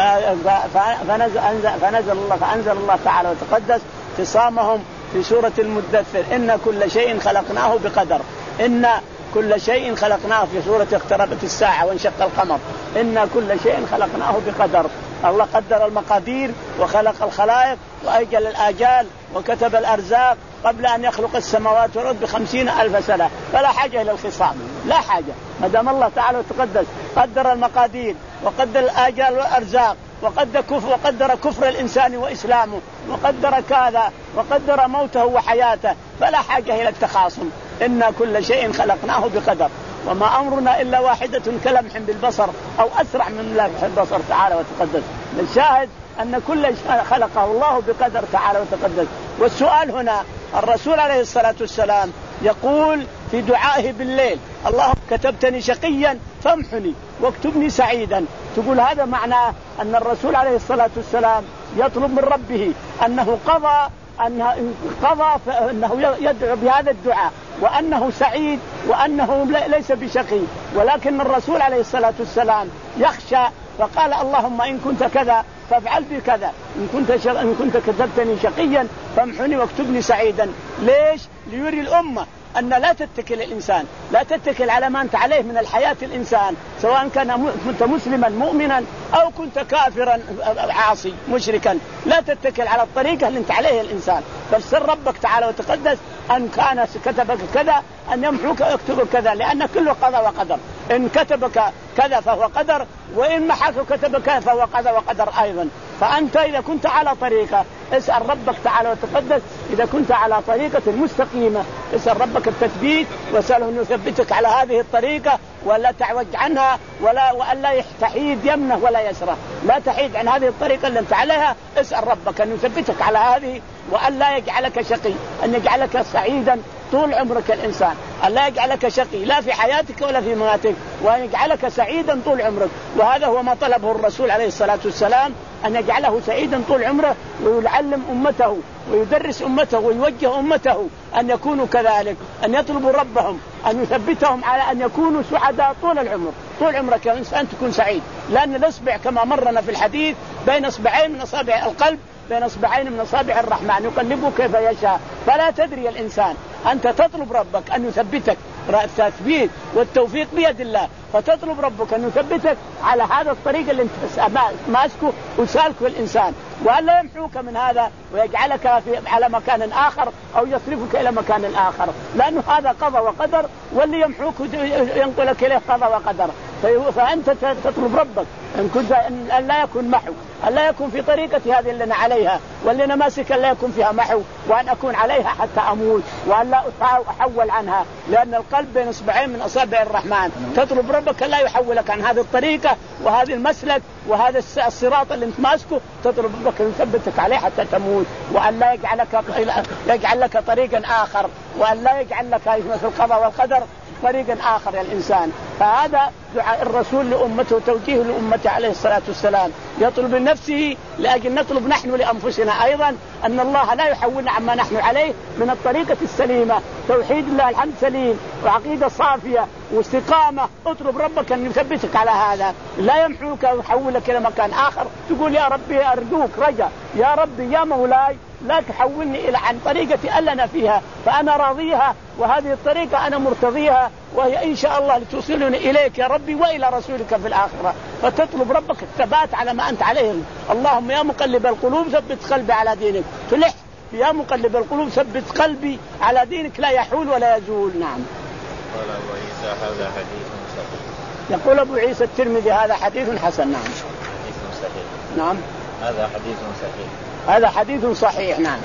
فنزل, فنزل الله فأنزل الله تعالى وتقدس خصامهم في سورة المدثر إن كل شيء خلقناه بقدر إن كل شيء خلقناه في سورة اقتربت الساعة وانشق القمر إن كل شيء خلقناه بقدر. الله قدر المقادير وخلق الخلائق وأجل الآجال وكتب الأرزاق قبل أن يخلق السماوات والأرض بخمسين ألف سنة فلا حاجة إلى الخصام لا حاجة ما دام الله تعالى وتقدس قدر المقادير وقدر الآجال والأرزاق وقدر كفر, وقدر كفر الإنسان وإسلامه وقدر كذا وقدر موته وحياته فلا حاجة إلى التخاصم. إن كل شيء خلقناه بقدر وما أمرنا إلا واحدة كلمح بالبصر أو أسرع من لمح البصر تعالى وتقدس. الشاهد أن كل شيء خلقه الله بقدر تعالى وتقدس. والسؤال هنا الرسول عليه الصلاة والسلام يقول في دعائه بالليل اللهم كتبتني شقيا فامحني واكتبني سعيدا. تقول هذا معناه أن الرسول عليه الصلاة والسلام يطلب من ربه أنه قضى أنه قضى فإنه يدعو بهذا الدعاء وأنه سعيد وأنه ليس بشقي. ولكن الرسول عليه الصلاة والسلام يخشى فقال اللهم إن كنت كذا فافعل بي كذا إن كنت, شر... إن كنت كتبتني شقيا فامحني واكتبني سعيدا. ليش؟ ليري الأمة أن لا تتكل الإنسان لا تتكل على ما أنت عليه من الحياة الإنسان سواء كان كنت مسلما مؤمنا أو كنت كافرا عاصي مشركا لا تتكل على الطريقة اللي أنت عليه الإنسان بل سر ربك تعالى وتقدس أن كان كتبك كذا أن يمحوك ويكتبك كذا لأن كله قضاء وقدر. إن كتبك كذا فهو قدر وإن محاك كتبك فهو قضاء وقدر أيضا. فأنت إذا كنت على طريقة اسأل ربك تعالى وتقدس إذا كنت على طريقة مستقيمة اسأل ربك التثبيت واسأله أن يثبتك على هذه الطريقة ولا تعوج عنها ولا وألا تحيد يمنه ولا يسره لا تحيد عن هذه الطريقة اللي أنت عليها. اسأل ربك أن يثبتك على هذه وألا يجعلك شقي أن يجعلك سعيدا طول عمرك الإنسان ألا يجعلك شقي لا في حياتك ولا في مماتك وأن يجعلك سعيدا طول عمرك. وهذا هو ما طلبه الرسول عليه الصلاة والسلام أن يجعله سعيدا طول عمره ويعلم أمته ويدرس أمته ويوجه أمته أن يكونوا كذلك أن يطلبوا ربهم أن يثبتهم على أن يكونوا سعداء طول العمر. طول عمرك يا إنسان تكون سعيد لأن الإصبع كما مرنا في الحديث بين إصبعين من أصابع القلب بين إصبعين من أصابع الرحمن يقلبه كيف يشاء فلا تدري الإنسان أنت تطلب ربك أن يثبتك التثبيت والتوفيق بيد الله فتطلب ربك أن يثبتك على هذا الطريق اللي انت ماسكه وسالكه الإنسان وألا يمحوك من هذا ويجعلك في على مكان آخر أو يصرفك إلى مكان آخر لأنه هذا قضاء وقدر واللي يمحوك ينقلك إليه قضاء وقدر. فأنت تطلب ربك أن كنت أن لا يكون محو أن لا يكون في طريقتي هذه اللي أنا عليها واللي أنا ماسك لا يكون فيها محو وأن أكون عليها حتى أموت وأن لا أحول عنها لأن القلب بين إصبعين من أصابع الرحمن. تطلب ربك لا يحولك عن هذه الطريقة وهذه المسلك وهذا الصراط اللي أنت ماسكه تطلب ربك أن يثبتك عليه حتى تموت وأن لا يجعلك يجعل لك طريقا آخر وأن لا يجعل لك في القضاء والقدر طريقا آخر يا الإنسان. فهذا دعاء الرسول لأمته وتوجيه لأمته عليه الصلاة والسلام يطلب لنفسه لأجل نطلب نحن لأنفسنا أيضا أن الله لا يحولنا عما نحن عليه من الطريقة السليمة توحيد الله الحمد سليم وعقيدة صافية واستقامة. اطلب ربك أن يثبتك على هذا لا يمحوك ويحولك إلى مكان آخر تقول يا ربي أرجوك رجاء يا ربي يا مولاي لا تحولني إلى عن طريقتي ألا أنا فيها فأنا راضيها وهذه الطريقة أنا مرتضيها وهي إن شاء الله لتوصلني إليك يا ربي وإلى رسولك في الآخرة. فتطلب ربك الثبات على ما أنت عليه. اللهم يا مقلب القلوب ثبت قلبي على دينك تلح يا مقلب القلوب ثبت قلبي على دينك لا يحول ولا يزول. نعم. قال أبو عيسى هذا حديث صحيح. يقول أبو عيسى الترمذي هذا حديث حسن. نعم. حديث صحيح. نعم. هذا حديث صحيح. هذا حديث صحيح. نعم.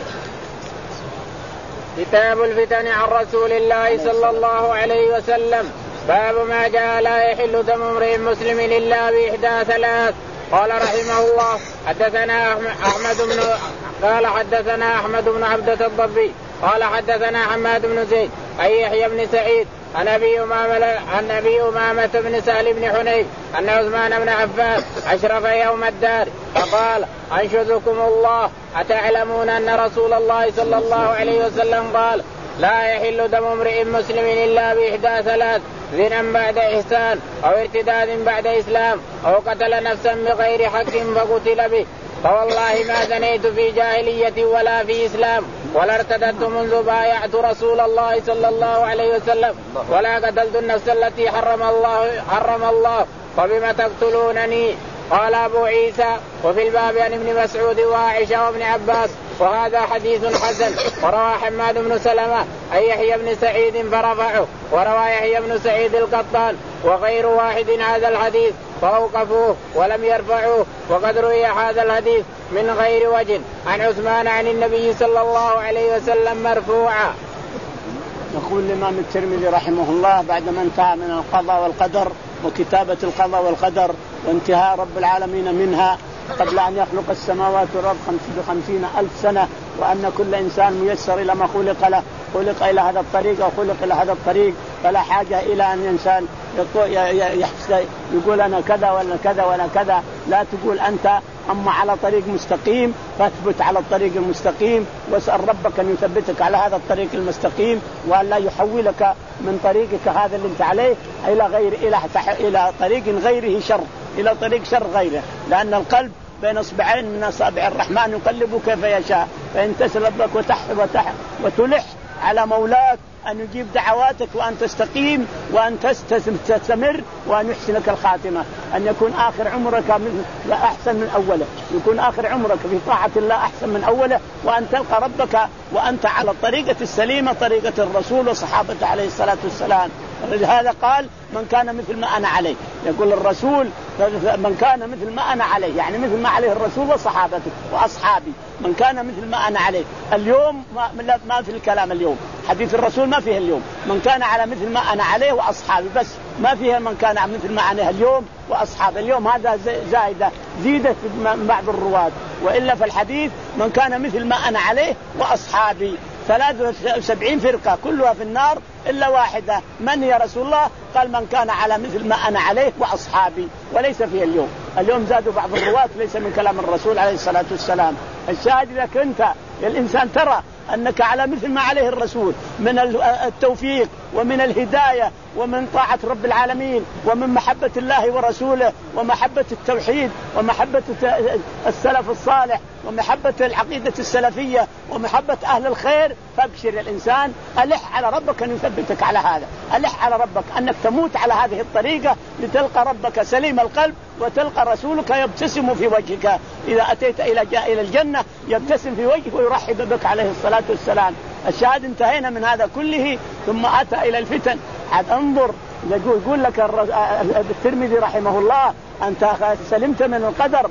كتاب الفتن عن رسول الله صلى الله عليه وسلم. باب ما جاء لا يحل دم امرئ مسلم إلا بإحدى ثلاث قال رحمه الله حدثنا أحمد بن قال حدثنا أحمد بن عبدة الضبي قال حدثنا حماد بن زيد أي يحيى بن سعيد عن أبي أمامة عن أبي أمامة بن سهل بن حنيف أن عثمان بن عفان أشرف يوم الدار فقال أنشدكم الله أتعلمون أن رسول الله صلى الله عليه وسلم قال لا يحل دم امرئ مسلم إلا بإحدى ثلاث زنا بعد إحسان أو ارتداد بعد إسلام أو قتل نفسا بغير حق فقتل به فوالله ما زنيت في جاهلية ولا في إسلام ولا ارتدت منذ بايعت رسول الله صلى الله عليه وسلم ولا قتلت النفس التي حرم الله حرم الله فبما تقتلونني. قال أبو عيسى وفي الباب عن ابن مسعود وعائشة وابن عباس وهذا حديث حسن. وروى حماد بن سلمة أي يحيى بن سعيد فرفعه وروى يحيى بن سعيد القطان وغير واحد هذا الحديث فأوقفوه ولم يرفعوه. وقد روي هذا الحديث من غير وجه عن عثمان عن النبي صلى الله عليه وسلم مرفوعا. يقول الإمام الترمذي رحمه الله بعدما انتهى من القضاء والقدر وكتابة القضاء والقدر وانتهاء رب العالمين منها قبل أن يخلق السماوات والأرض بخمسين ألف سنة وأن كل إنسان ميسر إلى ما خلق له خلق إلى هذا الطريق أو خلق إلى هذا الطريق فلا حاجة إلى أن إنسان يقول أنا كذا ولا كذا ولا كذا. لا تقول أنت أما على طريق مستقيم فاثبت على الطريق المستقيم واسأل ربك أن يثبتك على هذا الطريق المستقيم وأن لا يحولك من طريقك هذا اللي انت عليه إلى غير إلى إلى طريق غيره شر إلى طريق شر غيره. لأن القلب بين اصبعين من اصابع الرحمن يقلبه كيف يشاء فإن تسل ربك وتحب وتح وتلح على مولاك أن يجيب دعواتك وأن تستقيم وأن تستمر وأن يحسنك الخاتمة أن يكون آخر عمرك مثل أحسن من أوله يكون آخر عمرك في طاعة الله أحسن من أوله وأن تلقى ربك وأنت على الطريقة السليمة طريقة الرسول وصحابته عليه الصلاة والسلام. هذا قال من كان مثل ما أنا عليه يقول الرسول من كان مثل ما أنا عليه يعني مثل ما عليه الرسول وصحابته وأصحابي من كان مثل ما أنا عليه. اليوم ما, ما في الكلام اليوم حديث الرسول ما فيه اليوم من كان على مثل ما أنا عليه وأصحابي بس ما فيها من كان مثل ما أنا اليوم وأصحاب. اليوم هذا زائدة زيدة من بعض الرواة وإلا في الحديث من كان مثل ما أنا عليه وأصحابي ثلاث وسبعين فرقة كلها في النار إلا واحدة من يا رسول الله؟ قال من كان على مثل ما أنا عليه وأصحابي وليس فيه اليوم. اليوم زادوا بعض الرواة ليس من كلام الرسول عليه الصلاة والسلام. الشاهد إذا كنت الإنسان ترى أنك على مثل ما عليه الرسول من التوفيق ومن الهداية ومن طاعة رب العالمين ومن محبة الله ورسوله ومحبة التوحيد ومحبة السلف الصالح ومحبة العقيدة السلفية ومحبة أهل الخير فابشر الإنسان ألح على ربك أن يثبتك على هذا ألح على ربك أنك تموت على هذه الطريقة لتلقى ربك سليم القلب وتلقى رسولك يبتسم في وجهك إذا أتيت إلى إلى الجنة يبتسم في وجهك ويرحب بك عليه الصلاة والسلام. الشاهد انتهينا من هذا كله ثم أتى إلى الفتن. عاد انظر يقول, يقول لك الترمذي رحمه الله أنت سلمت من القدر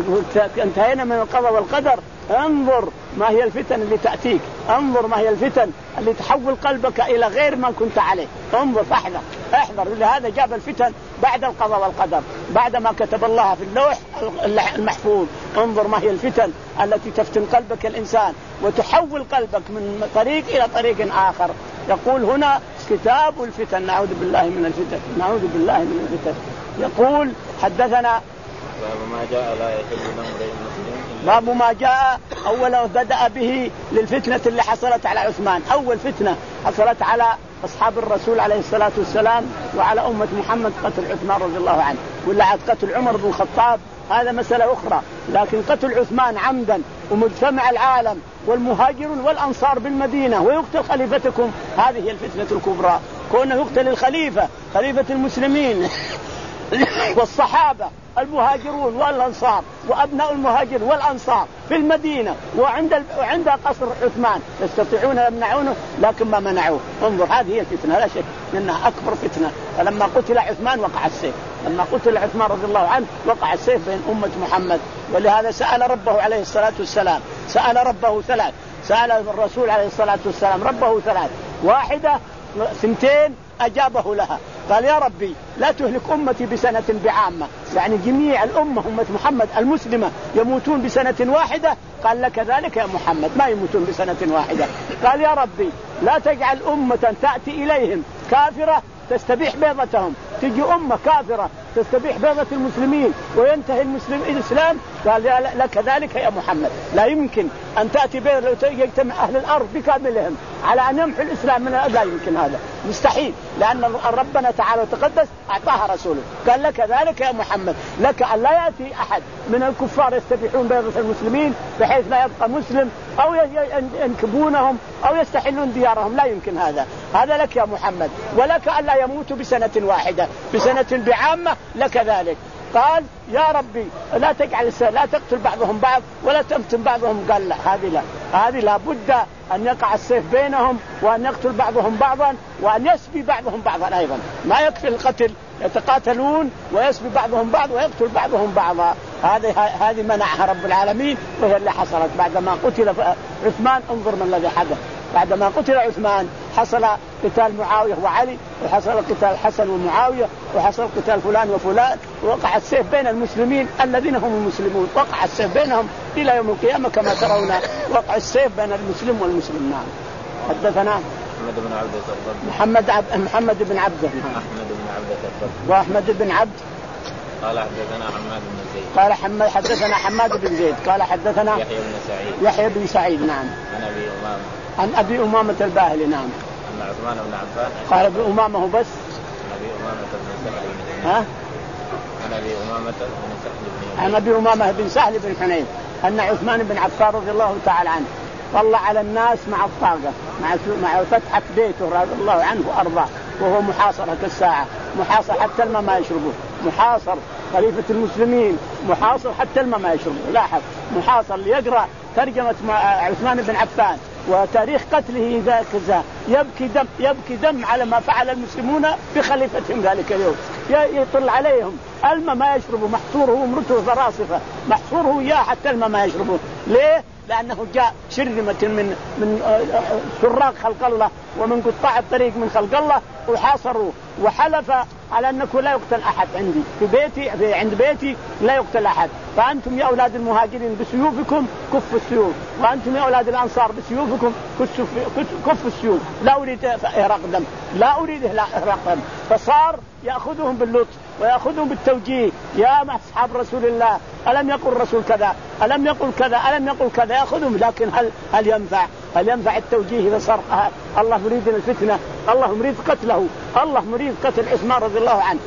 انتهينا من القضاء والقدر انظر ما هي الفتن اللي تأتيك انظر ما هي الفتن اللي تحول قلبك إلى غير ما كنت عليه انظر فاحذر احذر. لهذا جاب الفتن بعد القضاء والقدر بعد ما كتب الله في اللوح المحفوظ. انظر ما هي الفتن التي تفتن قلبك الإنسان وتحول قلبك من طريق إلى طريق آخر. يقول هنا كتاب الفتن نعوذ بالله من الفتن نعوذ بالله من الفتن. يقول حدثنا باب ما جاء لا يحل دم امرئ مسلم باب ما جاء أولا بدأ به للفتنة اللي حصلت على عثمان. أول فتنة حصلت على أصحاب الرسول عليه الصلاة والسلام وعلى أمة محمد قتل عثمان رضي الله عنه ولا عاد قتل عمر بن الخطاب هذا مسألة أخرى. لكن قتل عثمان عمدا ومجتمع العالم والمهاجرون والأنصار بالمدينة ويقتل خليفتكم هذه هي الفتنة الكبرى. كونه يقتل الخليفة خليفة المسلمين والصحابة المهاجرون والأنصار وأبناء المهاجر والأنصار في المدينة وعند وعند قصر عثمان يستطيعون يمنعونه لكن ما منعوه. انظر هذه هي الفتنة لا شك منها أكبر فتنة. فلما قتل عثمان وقع السيف لما قتل عثمان رضي الله عنه وقع السيف بين أمة محمد. ولهذا سأل ربه عليه الصلاة والسلام سأل ربه ثلاث سأل الرسول عليه الصلاة والسلام ربه ثلاث واحدة ثنتين أجابه لها قال يا ربي لا تهلك أمتي بسنة بعامة، يعني جميع الأمة أمة محمد المسلمة يموتون بسنة واحدة. قال لك ذلك يا محمد ما يموتون بسنة واحدة. قال يا ربي لا تجعل أمة تأتي إليهم كافرة تستبيح بيضتهم، تجي أمة كافرة تستبيح بيضة المسلمين وينتهي المسلم الإسلام. قال لك ذلك يا محمد لا يمكن أن تأتي بيضة لو يجتمع أهل الأرض بكاملهم على أن يمحو الإسلام من لا يمكن، هذا مستحيل، لأن ربنا تعالى وتقدس أعطاها رسوله. قال لك ذلك يا محمد لك أن لا يأتي أحد من الكفار يستبيحون بيضة المسلمين بحيث لا يبقى مسلم أو ينكبونهم أو يستحلون ديارهم، لا يمكن هذا. هذا لك يا محمد. ولك أن لا يموتوا بسنة واحدة بسنة بعامة، لك ذلك. قال يا ربي لا تجعل لا تقتل بعضهم بعض ولا تقتل بعضهم. قال لا، هذه لا، هذه لا بد أن يقع السيف بينهم وأن يقتل بعضهم بعضا وأن يسبي بعضهم بعضا أيضا. ما يكفي القتل، يتقاتلون ويسبي بعضهم بعض ويقتل بعضهم بعضا. هذه هذه منعها رب العالمين، وهي اللي حصلت بعدما قتل عثمان. انظر من الذي حدث بعدما قتل عثمان، حصل قتال معاوية وعلي، وحصل قتال الحسن ومعاوية، وحصل قتال فلان وفلان، ووقع السيف بين المسلمين الذين هم المسلمون، وقع السيف بينهم إلى يوم القيامة كما ترون وقع السيف بين المسلم والمسلم. نعم. حدثنا محمد بن عبد محمد عب... محمد بن عبد أحمد بن عبد وأحمد بن عبد قال حدثنا حماد بن زيد قال حماد حدثنا حماد بن زيد قال حدثنا يحيى بن سعيد يحيى بن سعيد نعم عن أبي أمامة عن أبي أمامة الباهلي نعم أن عثمان بن عفان قال أبي أمامة هو بس أبي أمامة بن سهل ها عن أبي أمامة بن سهل بن عن أبي أمامة بن سهل بن حنين أن عثمان بن عفان رضي الله تعالى عنه طلع على الناس مع الطاقة مع مع فتحة بيته رضي الله عنه وأرضاه، وهو محاصر كالساعة، محاصر حتى الماء ما يشربه، محاصر خليفة المسلمين، محاصر حتى الماء ما يشربه. لاحظ محاصر. ليقرأ ترجمة عثمان بن عفان وتاريخ قتله ذاك الزمان يبكي دم يبكي دم على ما فعل المسلمون بخليفتهم ذلك اليوم. يطل عليهم الماء ما يشربه، محصوره ومرته فراصفة، محصوره إياه حتى الماء ما يشربه. ليه؟ لأنه جاء شرذمة من من سراق خلق الله ومن قطاع الطريق من خلق الله وحاصروا، وحلف على أنه لا يقتل أحد عندي في بيتي في عند بيتي لا يقتل أحد، فأنتم يا أولاد المهاجرين بسيوفكم كفوا السيوف، وأنتم يا أولاد الأنصار بسيوفكم كفوا السيوف، لا أريد إهراق دم، لا أريد إهراق دم. فصار يأخذهم باللطف ويأخذهم بالتوجيه، يا أصحاب رسول الله ألم يقل الرسول كذا، ألم يقل كذا، ألم يقل كذا، يأخذهم. لكن هل هل ينفع هل ينفع التوجيه إذا صار الله مريد الفتنة، الله مريد قتله، الله مريد قتل عثمان رضي الله عنه.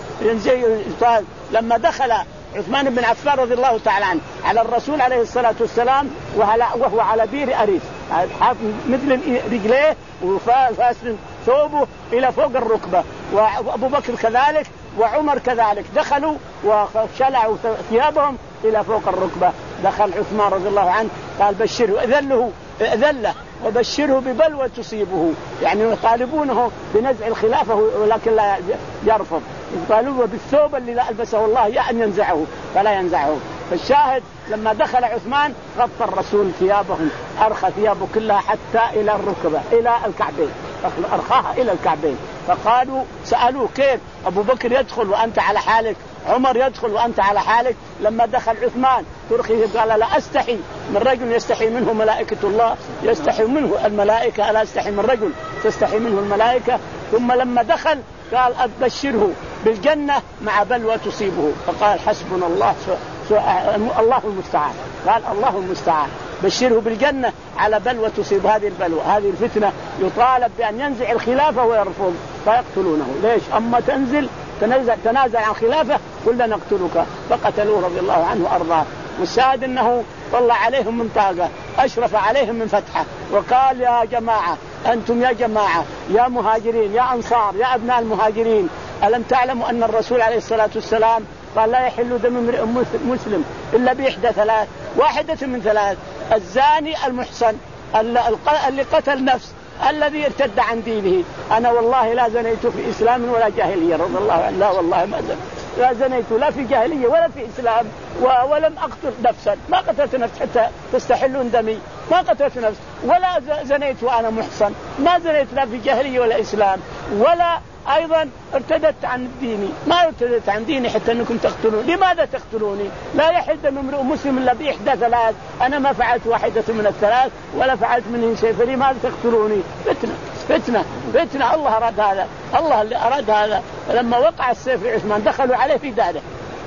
لما دخل عثمان بن عفان رضي الله تعالى عنه على الرسول عليه الصلاة والسلام وهو على بير أريس مثل رجليه وفاسن ثوبه إلى فوق الركبة، وأبو بكر كذلك وعمر كذلك دخلوا وشلعوا ثيابهم إلى فوق الركبة. دخل عثمان رضي الله عنه قال بشره أذله أذله وبشره ببلوى تصيبه، يعني يطالبونه بنزع الخلافة ولكن لا يرفض، يطالبونه بالثوب اللي ألبسه الله يا أن ينزعه فلا ينزعه. فالشاهد لما دخل عثمان غطى الرسول ثيابهم، أرخى ثيابه كلها حتى إلى الركبة إلى الكعبين، أرخاها إلى الكعبين. فقالوا سألوه كيف أبو بكر يدخل وأنت على حالك، عمر يدخل وأنت على حالك؟ لما دخل عثمان ترخيه قال لا أستحي من رجل يستحي منه ملائكة الله، يستحي منه الملائكة، ألا أستحي من رجل تستحي منه الملائكة. ثم لما دخل قال أبشره بالجنة مع بلوى تصيبه، فقال حسبنا الله الله المستعان، قال الله المستعان، بشره بالجنة على بلوى تصيب هذه البلوى هذه الفتنة. يطالب بأن ينزع الخلافة ويرفض فيقتلونه. ليش؟ أما تنزل تنازع, تنازع عن خلافة كلنا نقتلك، فقتلوه رضي الله عنه وأرضاه. والشاهد أنه طلع عليهم من طاقة، أشرف عليهم من فتحة، وقال يا جماعة أنتم يا جماعة يا مهاجرين يا أنصار يا أبناء المهاجرين، ألم تعلموا أن الرسول عليه الصلاة والسلام قال لا يحل دم امرئ مسلم إلا بإحدى ثلاث، واحدة من ثلاث: الزاني المحصن اللي قتل نفس الذي ارتد عن دينه. أنا والله لا زنيت في إسلام ولا جاهلية رضي الله عنه، لا والله ما زنيت، لا زنيت لا في جاهلية ولا في إسلام، ولم أقتل نفسا، ما قتلت نفس حتى تستحلون دمي، ما قتلت نفس، ولا زنيت وأنا محصن، ما زنيت لا في جاهلية ولا إسلام، ولا أيضا ارتدت عن ديني، ما ارتدت عن ديني حتى أنكم تقتلون. لماذا تقتلوني؟ لا يحل دم امرئ مسلم إلا بإحدى ثلاث، أنا ما فعلت واحدة من الثلاث ولا فعلت منه شيء، فلماذا تقتلوني؟ فتنة فتنة فتنة، الله أراد هذا، الله اللي أراد هذا. فلما وقع السيف لعثمان دخلوا عليه في داره،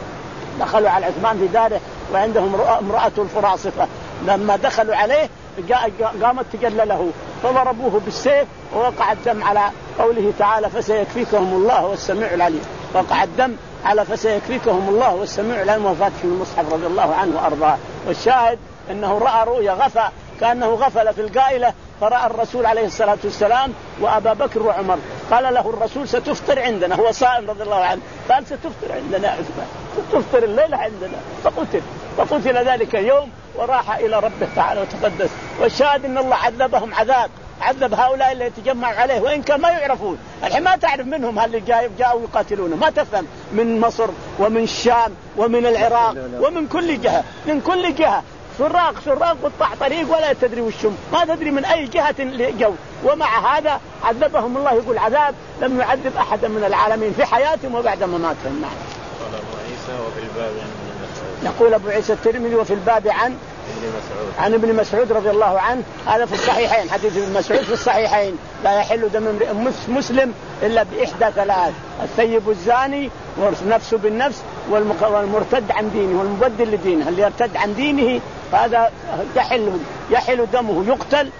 دخلوا على عثمان في داره وعندهم امرأته الفراصفة، لما دخلوا عليه قامت تجلله فضربوه بالسيف ووقع الدم على قوله تعالى فسيكفيكهم الله والسميع العليم، وقع الدم على فسيكفيكهم الله والسميع العليم وفات في المصحف رضي الله عنه وأرضاه. والشاهد أنه رأى رؤيا غفى كأنه غفل في القائلة، فرأى الرسول عليه الصلاة والسلام وأبا بكر وعمر، قال له الرسول ستفطر عندنا، هو صائم رضي الله عنه، قال ستفطر عندنا يا عثمان، ستفطر الليلة عندنا، فقتل فقتل ذلك اليوم وراح إلى ربه تعالى وتقدس. والشاهد أن الله عذبهم عذاب، عذب هؤلاء اللي يتجمعوا عليه وإن كان ما يعرفون. الحين ما تعرف منهم هل جاءوا يقاتلونه، ما تفهم، من مصر ومن الشام ومن العراق ومن كل جهة، من كل جهة سراق سراق قطع طريق ولا تدري وشهم، ما تدري من أي جهة جو. ومع هذا عذبهم الله، يقول عذاب لم يعذب أحدا من العالمين في حياتهم وبعد مماتهم. نعم. قال أبو عيسى وفي الباب عن ابن مسعود. يقول أبو عيسى الترمذي وفي الباب عن ابن مسعود عن ابن مسعود رضي الله عنه، هذا في الصحيحين، حديث ابن مسعود في الصحيحين، لا يحل دم امرئ مسلم إلا بإحدى ثلاث: الثيب الزاني والنفس بالنفس والمرتد عن دينه والمبدل لدينه. اللي يرتد عن دينه هذا يحل يحل دمه، يقتل.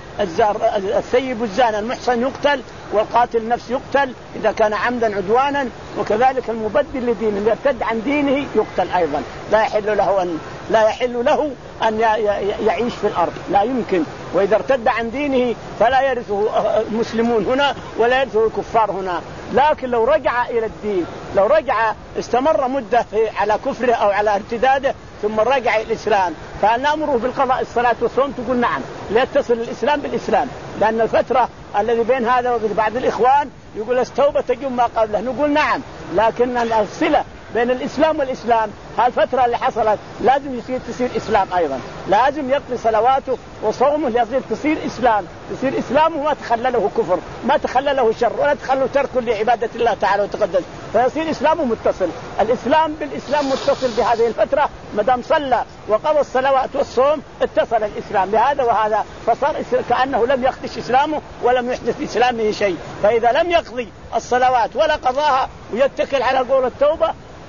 الثيب الزاني المحصن يقتل، والقاتل نفس يقتل إذا كان عمدا عدوانا، وكذلك المبدل لدينه اللي يرتد عن دينه يقتل أيضا. لا يحل له أن لا يحل له أن يعيش في الأرض، لا يمكن. وإذا ارتد عن دينه فلا يرثه المسلمون هنا ولا يرثه الكفار هنا. لكن لو رجع إلى الدين، لو رجع استمر مدة على كفره أو على ارتداده ثم رجع إلى الإسلام، فهل نأمره بالقضاء الصلاة والصوم؟ تقول نعم، ليتصل الإسلام بالإسلام، لأن الفترة الذي بين هذا وبين بعض الإخوان يقول التوبة تجب ما قبله، نقول نعم، لكن الصلة بين الإسلام والإسلام هالفترة اللي حصلت لازم يصير تصير إسلام أيضا، لازم يقضي صلواته وصومه لازم تصير إسلام، تصير إسلام وما تخلله كفر، ما تخلله شر، ولا تخلله ترك لعبادة الله تعالى وتقدس، فيصير إسلامه متصل. الإسلام بالإسلام متصل بهذه الفترة، ما دام صلى وقضى الصلوات والصوم اتصل الإسلام بهذا وهذا، فصار كأنه لم يخدش إسلامه ولم يحدث إسلامه شيء. فإذا لم يقضي الصلوات ولا قضاها ويتكل على قول التوبة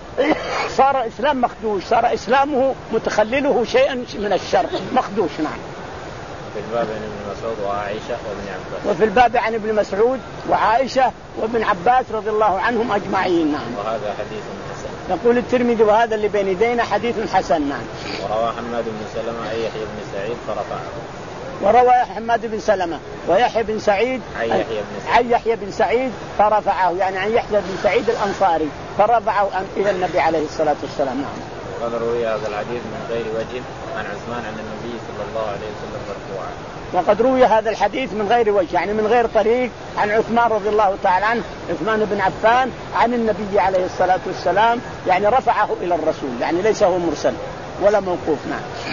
صار إسلام مخدوش، صار إسلامه متخلله شيئا من الشر مخدوش. نعم. في الباب عن ابن مسعود وعائشة وابن عباس. وفي الباب عن ابن مسعود وعائشة وابن عباس رضي الله عنهم أجمعين. نعم. وهذا حديث حسن. يقول الترمذي وهذا اللي بين يدينا حديث حسن. نعم. وروى حماد بن سلمة عن يحيى بن سعيد فرفعه. وروى حماد بن سلمة ويحيى بن سعيد عن يحيى بن سعيد فرفعه، يعني عن يحيى بن سعيد الأنصاري فرفعه إلى النبي عليه الصلاة والسلام. نعم. وقد روي هذا الحديث من غير وجه عن عثمان عن النبي صلى الله عليه وسلم مرفوعا. وقد روي هذا الحديث من غير وجه، يعني من غير طريق، عن عثمان رضي الله تعالى عنه، عثمان بن عفان، عن النبي عليه الصلاة والسلام، يعني رفعه إلى الرسول، يعني ليس هو مرسل ولا موقوف. نعم.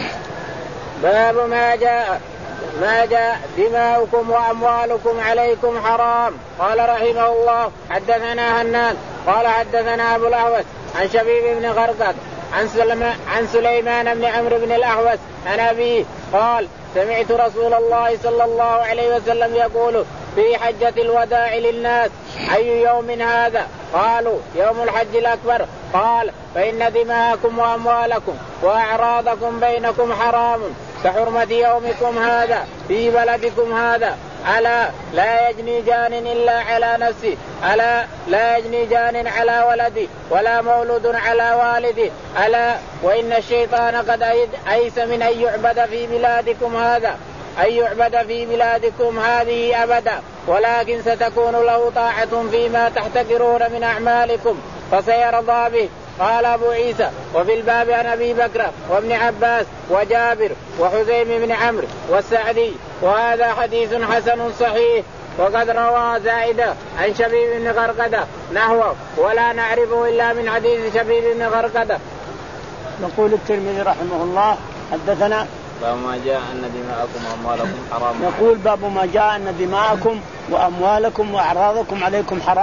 باب ما جاء ما جاء دماؤكم وأموالكم عليكم حرام. قال رحمه الله حدثنا هنان قال حدثنا أبو الأهوس عن شبيب بن غرقد عن, عن سليمان بن عمرو بن الأهوس عن أبيه قال سمعت رسول الله صلى الله عليه وسلم يقول في حجة الوداع للناس أي يوم هذا؟ قالوا يوم الحج الأكبر. قال فإن دماءكم وأموالكم وأعراضكم بينكم حرام كحرمة يومكم هذا في بلدكم هذا. ألا لا يجني جان إلا على نفسه، ألا لا يجني جان على ولده ولا مولود على والده، ألا وإن الشيطان قد أيس من أن يعبد في بلادكم هذا أن يعبد في بلادكم هذه أبدا، ولكن ستكون له طاعة فيما تحتقرون من أعمالكم فسيرضى به. قال أبو عيسى وفي الباب عن أبي بكر وابن عباس وجابر وحزيم بن عمرو والسعدي، وهذا حديث حسن صحيح. وقد روى زائدة عن شبيب بن غرقدة نحوه ولا نعرفه إلا من حديث شبيب بن غرقدة. نقول الترمذي رحمه الله حدثنا باب ما جاء أن دماءكم وأموالكم حرام. يقول باب ما جاء أن دماءكم وأموالكم وأعراضكم عليكم حرام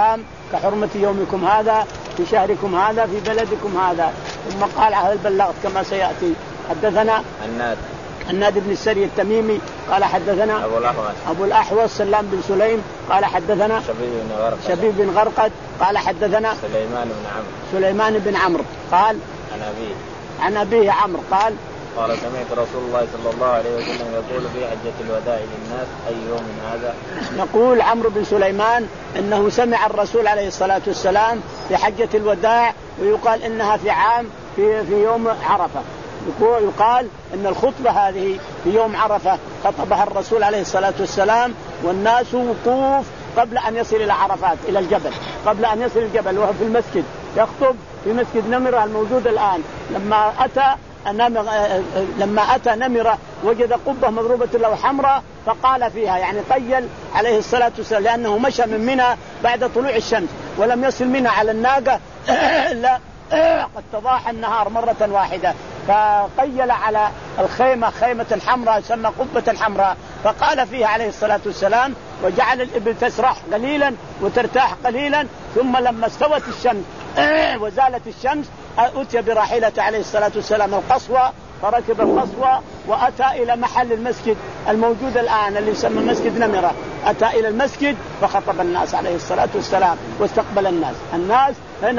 كحرمة يومكم هذا في شهركم هذا في بلدكم هذا. ثم قال هل بلغت كما سيأتي. حدثنا الناد الناد بن السري التميمي قال حدثنا أبو الأحوص أبو الأحوص سلام بن سليم قال حدثنا شبيب بن غرقد شبيب بن غرقد قال حدثنا سليمان بن عمرو سليمان بن عمرو قال عن أبيه عن أبيه عمرو قال قال سمعت رسول الله صلى الله عليه وسلم يقول في حجة الوداع للناس أي يوم هذا. يقول عمرو بن سليمان إنه سمع الرسول عليه الصلاة والسلام في حجة الوداع ويقال إنها في عام في, في يوم عرفة. يقال إن الخطبة هذه في يوم عرفة خطبها الرسول عليه الصلاة والسلام والناس وقوف قبل أن يصل إلى عرفات إلى الجبل قبل أن يصل الجبل وهو في المسجد يخطب في مسجد نمرة الموجود الآن. لما أتى لما أتى نمرة وجد قبة مضروبة له حمراء فقال فيها يعني قيل عليه الصلاة والسلام لأنه مشى من منى بعد طلوع الشمس ولم يصل منى على الناقة إلا قد تضاح النهار مرة واحدة فقيل على الخيمة خيمة حمراء تسمى قبة حمراء فقال فيها عليه الصلاة والسلام وجعل الإبل تسرح قليلا وترتاح قليلا ثم لما استوت الشمس وزالت الشمس أتي براحلته عليه الصلاة والسلام القصوى فركب القصوى وأتى إلى محل المسجد الموجود الآن اللي يسمى مسجد نمرة. أتى إلى المسجد فخطب الناس عليه الصلاة والسلام واستقبل الناس. الناس هنا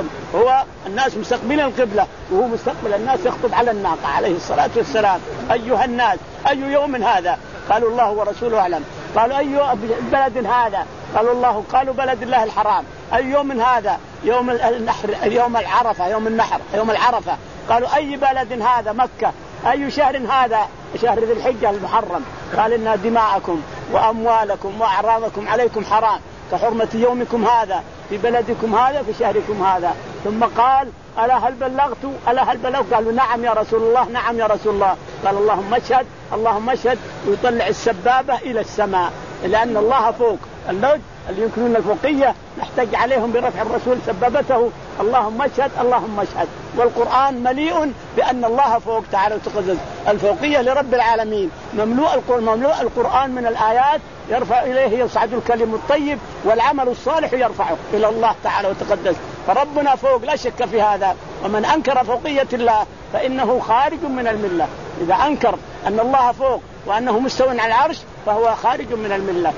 هو الناس مستقبلين القبلة وهو مستقبل الناس يخطب على الناقة عليه الصلاة والسلام. أيها الناس أي يوم هذا؟ قالوا الله ورسوله أعلم. قالوا أي بلد هذا؟ قالوا الله. قالوا بلد الله الحرام. أي يوم هذا؟ يوم النحر يوم العرفة يوم النحر يوم العرفة. قالوا أي بلد هذا؟ مكة. أي شهر هذا؟ شهر ذي الحجة المحرم. قال إن دماءكم وأموالكم وأعراضكم عليكم حرام كحرمة يومكم هذا في بلدكم هذا في شهركم هذا. ثم قال ألا هل بلغت ألا هل بلغت؟ قالوا نعم يا رسول الله نعم يا رسول الله. قال اللهم اشهد اللهم اشهد ويطلع السبابة إلى السماء لأن الله فوق. اللوج اللي يمكنون الفوقية نحتاج عليهم برفع الرسول سبابته اللهم اشهد اللهم اشهد. والقرآن مليء بأن الله فوق تعالى وتقدس. الفوقية لرب العالمين مملوء القرآن مملوء القرآن من الآيات يرفع إليه يصعد الكلم الطيب والعمل الصالح يرفعه إلى الله تعالى وتقدس. فربنا فوق لا شك في هذا. ومن أنكر فوقية الله فإنه خارج من الملة. إذا أنكر أن الله فوق وأنه مستوى على العرش فهو خارج من الملة.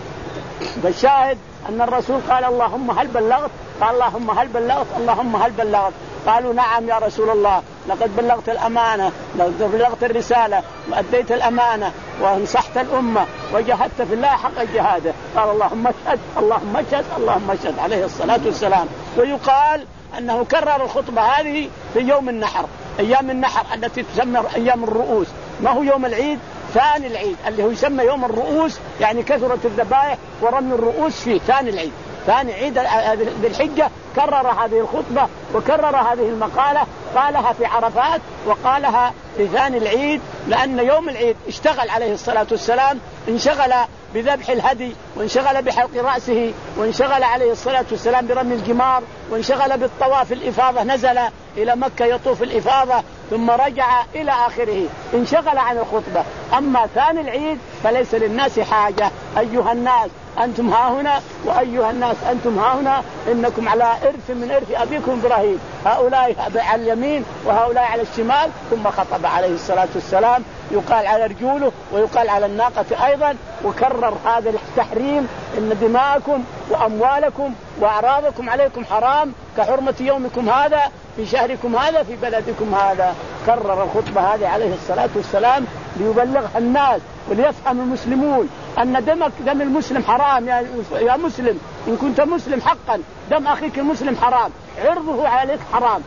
فالشاهد أن الرسول قال اللهم هل بلغت؟ قال اللهم هل بلغت اللهم هل بلغت؟ قالوا نعم يا رسول الله لقد بلغت الأمانة لقد بلغت الرسالة وأديت الأمانة ونصحت الأمة وجاهدت في الله حق جهاده. قال اللهم اشهد اللهم اشهد اللهم اشهد عليه الصلاة والسلام. ويقال أنه كرر الخطبة هذه في يوم النحر أيام النحر التي تسمى أيام الرؤوس. ما هو يوم العيد ثاني العيد اللي هو يسمى يوم الرؤوس يعني كثرة الذبائح ورمي الرؤوس فيه ثاني العيد ثاني عيد ذي الحجة. كرر هذه الخطبة وكرر هذه المقالة قالها في عرفات وقالها في ثاني العيد لأن يوم العيد اشتغل عليه الصلاة والسلام انشغل بذبح الهدي وانشغل بحلق رأسه وانشغل عليه الصلاة والسلام برمي الجمار وانشغل بالطواف الإفاضة. نزل إلى مكة يطوف الإفاضة ثم رجع إلى آخره انشغل عن الخطبة. أما ثاني العيد فليس للناس حاجة. أيها الناس أنتم ها هنا وأيها الناس أنتم ها هنا إنكم على إرث من إرث أبيكم إبراهيم هؤلاء على اليمين وهؤلاء على الشمال. ثم خطب عليه الصلاة والسلام يقال على رجوله ويقال على الناقة أيضا وكرر هذا التحريم إن دماءكم وأموالكم وأعراضكم عليكم حرام كحرمة يومكم هذا في شهركم هذا في بلدكم هذا. كرر الخطبة هذه عليه الصلاة والسلام ليبلغها الناس وليفهم المسلمون أن دمك دم المسلم حرام. يا, يا مسلم إن كنت مسلم حقا دم أخيك المسلم حرام. عرضه عليك حرام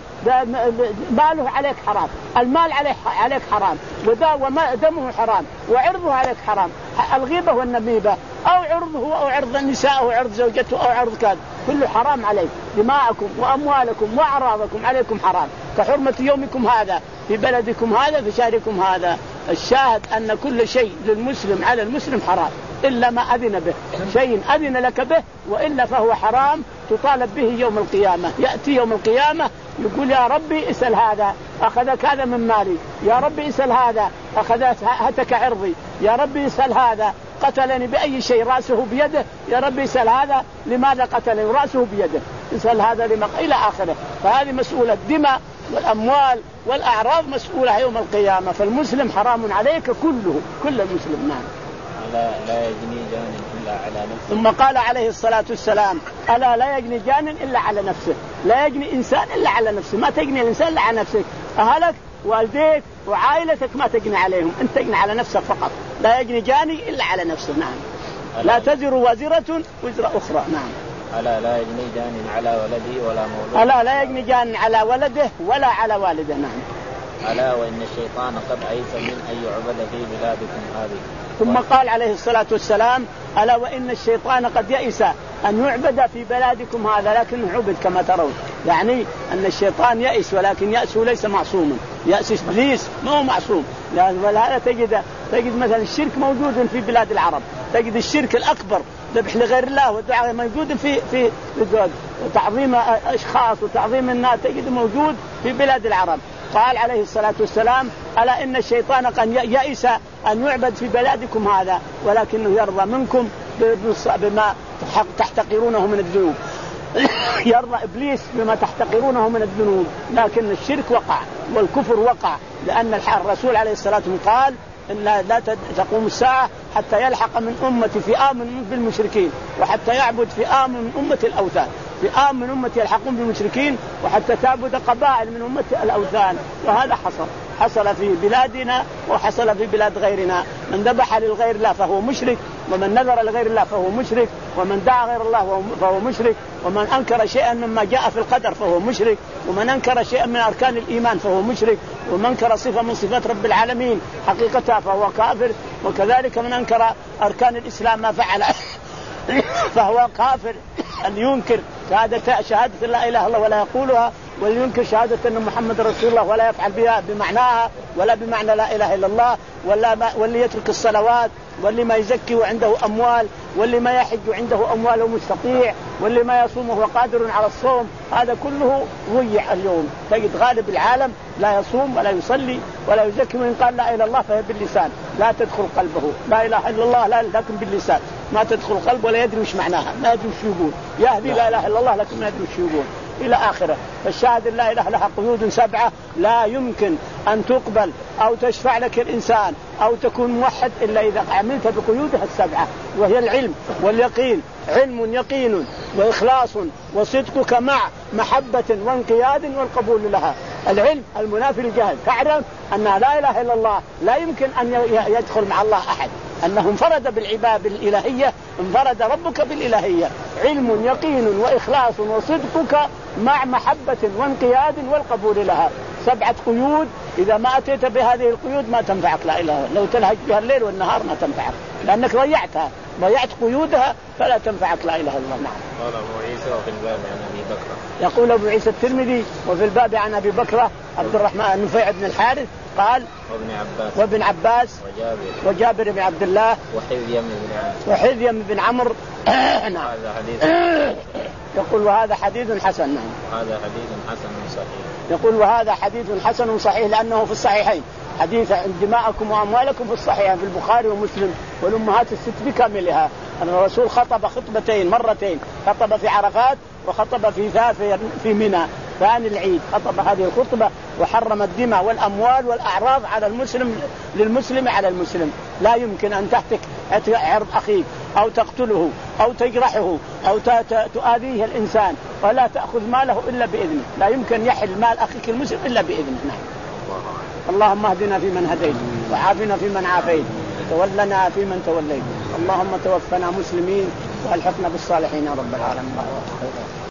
ماله عليك حرام المال عليك عليك حرام ودمه حرام وعرضه عليك حرام. الغيبة والنميمة أو عرضه أو عرض النساء أو عرض زوجته أو عرض كذا كله حرام عليك. دماءكم وأموالكم وأعراضكم عليكم حرام كحرمة يومكم هذا في بلدكم هذا في شهركم هذا. الشاهد أن كل شيء للمسلم على المسلم حرام إلا ما أذن به. شيء أذن لك به وإلا فهو حرام تطالب به يوم القيامة. يأتي يوم القيامة يقول يا ربي اسأل هذا أخذك هذا من مالي. يا ربي اسأل هذا أخذت هتك عرضي. يا ربي اسأل هذا قتلني بأي شيء؟ رأسه بيده. يا رب يسأل هذا لماذا قتلني ورأسه بيده، يسأل هذا لما إلى آخره. فهذه مسؤولة الدماء والأموال والأعراض مسؤولة يوم القيامة. فالمسلم حرام عليك كله، كل المسلم. نعم. لا, لا يجني جان إلا على نفسه. ثم قال عليه الصلاة والسلام ألا لا يجني جان إلا على نفسه. لا يجني إنسان إلا على نفسه، ما تجني الإنسان إلا على نفسك. أهلك والديك وعائلتك ما تجني عليهم، أنت تجني على نفسك فقط. لا يجني جاني إلا على نفسه. نعم. لا تزر وازرة وزر أخرى. نعم. ألا لا يجني جان على ولده ولا مولود. ألا لا يجني جان على ولده ولا على والده. نعم. ألا وإن الشيطان قد أيس من أن يعبد في بلادكم هذه. ثم قال عليه الصلاة والسلام ألا وإن الشيطان قد يئس أن يعبد في بلادكم هذا لكنه عبد كما ترون. يعني أن الشيطان يئس، ولكن يأسه ليس معصوما. يأس إبليس ما هو معصوم. ولهذا تجد تجد مثلا الشرك موجود في بلاد العرب، تجد الشرك الأكبر ذبح لغير الله والدعاء موجود في في تعظيم أشخاص وتعظيم الناس، تجد موجود في بلاد العرب. قال عليه الصلاة والسلام ألا إن الشيطان قد يئس أن يعبد في بلادكم هذا ولكنه يرضى منكم بما تحتقرونه من الذنوب. يرضى إبليس بما تحتقرونه من الذنوب، لكن الشرك وقع والكفر وقع. لأن الرسول عليه الصلاة والسلام قال إن لا تقوم الساعة حتى يلحق من أمتي فئام بالمشركين وحتى يعبد فئام من أمة الأوثان. فئام من أمتي يلحقون بالمشركين وحتى تعبد قبائل من أمة الأوثان. وهذا حصل حصل في بلادنا وحصل في بلاد غيرنا. من ذبح للغير الله فهو مشرك، ومن نذر لغير الله فهو مشرك، ومن دعا غير الله فهو مشرك، ومن أنكر شيئا مما جاء في القدر فهو مشرك، ومن أنكر شيئا من أركان الإيمان فهو مشرك، ومن أنكر صفة من صفات رب العالمين حقيقتها فهو كافر، وكذلك من أنكر أركان الإسلام ما فعل فهو كافر. أن ينكر شهادة شهادة لا إله إلا الله ولا يقولها، ولينكر شهادة أن محمد رسول الله ولا يفعل بها بمعناها ولا بمعنى لا إله إلا الله، ولا ما واللي يترك الصلوات، واللي ما يزكي وعنده أموال، واللي ما يحج وعنده أموال ومستطيع، واللي ما يصوم وهو قادر على الصوم. هذا كله ضيع اليوم. تجد غالب العالم لا يصوم ولا يصلي ولا يزكي، وإن قال لا إله إلا الله فهي باللسان لا تدخل قلبه. لا إله إلا الله لا لكن باللسان ما تدخل قلبه ولا يدري وش معناها، ما يدري وش يقول. يهدي لا إله إلا الله لكن ما يدري وش يقول إلى آخره. فالشهادة لا إله لها قيود سبعة لا يمكن أن تقبل أو تشفع لك الإنسان أو تكون موحد إلا إذا عملت بقيودها السبعة، وهي العلم واليقين. علم يقين وإخلاص وصدقك مع محبة وانقياد والقبول لها. العلم المنافي للجهل، تعلم أن لا إله إلا الله لا يمكن أن يدخل مع الله أحد، أنه انفرد بالعبادة بالإلهية، انفرد ربك بالإلهية. علم يقين وإخلاص وصدقك مع محبة وانقياد والقبول لها. سبعة قيود إذا ما أتيت بهذه القيود ما تنفعك لا إله. لو تلهج بها الليل والنهار ما تنفعك، لأنك ضيعتها، ضيعت قيودها فلا تنفعك لا إله إلا الله. نعم. قال أبو عيسى وفي الباب عن أبي بكر. يقول أبو عيسى الترمذي وفي الباب عن أبي بكر عبد الرحمن نفيع بن الحارث قال وابن عباس وابن عباس وجابر وجابر بن عبد الله وحذيم بن عمرو وحذيم بن عمرو. هذا حديث يقول وهذا حديث حسن. نعم. هذا حديث حسن صحيح. يقول وهذا حديث حسن صحيح لأنه في الصحيحين. حديث دماءكم وأموالكم في الصحيحين في البخاري ومسلم والأمهات الست بكاملها. أن الرسول خطب خطبتين مرتين، خطب في عرفات وخطب في في في منى ثاني العيد. خطب هذه الخطبة وحرم الدماء والأموال والأعراض على المسلم للمسلم على المسلم. لا يمكن أن تهتك عرض أخيك أو تقتله أو تجرحه أو تؤذيه الإنسان، ولا تأخذ ماله إلا بإذنه. لا يمكن يحل مال أخيك المسلم إلا بإذنه. نعم. اللهم اهدنا فيمن هديت وعافنا فيمن عافيت وتولنا فيمن توليت. اللهم توفنا مسلمين والحقنا بالصالحين يا رب العالمين.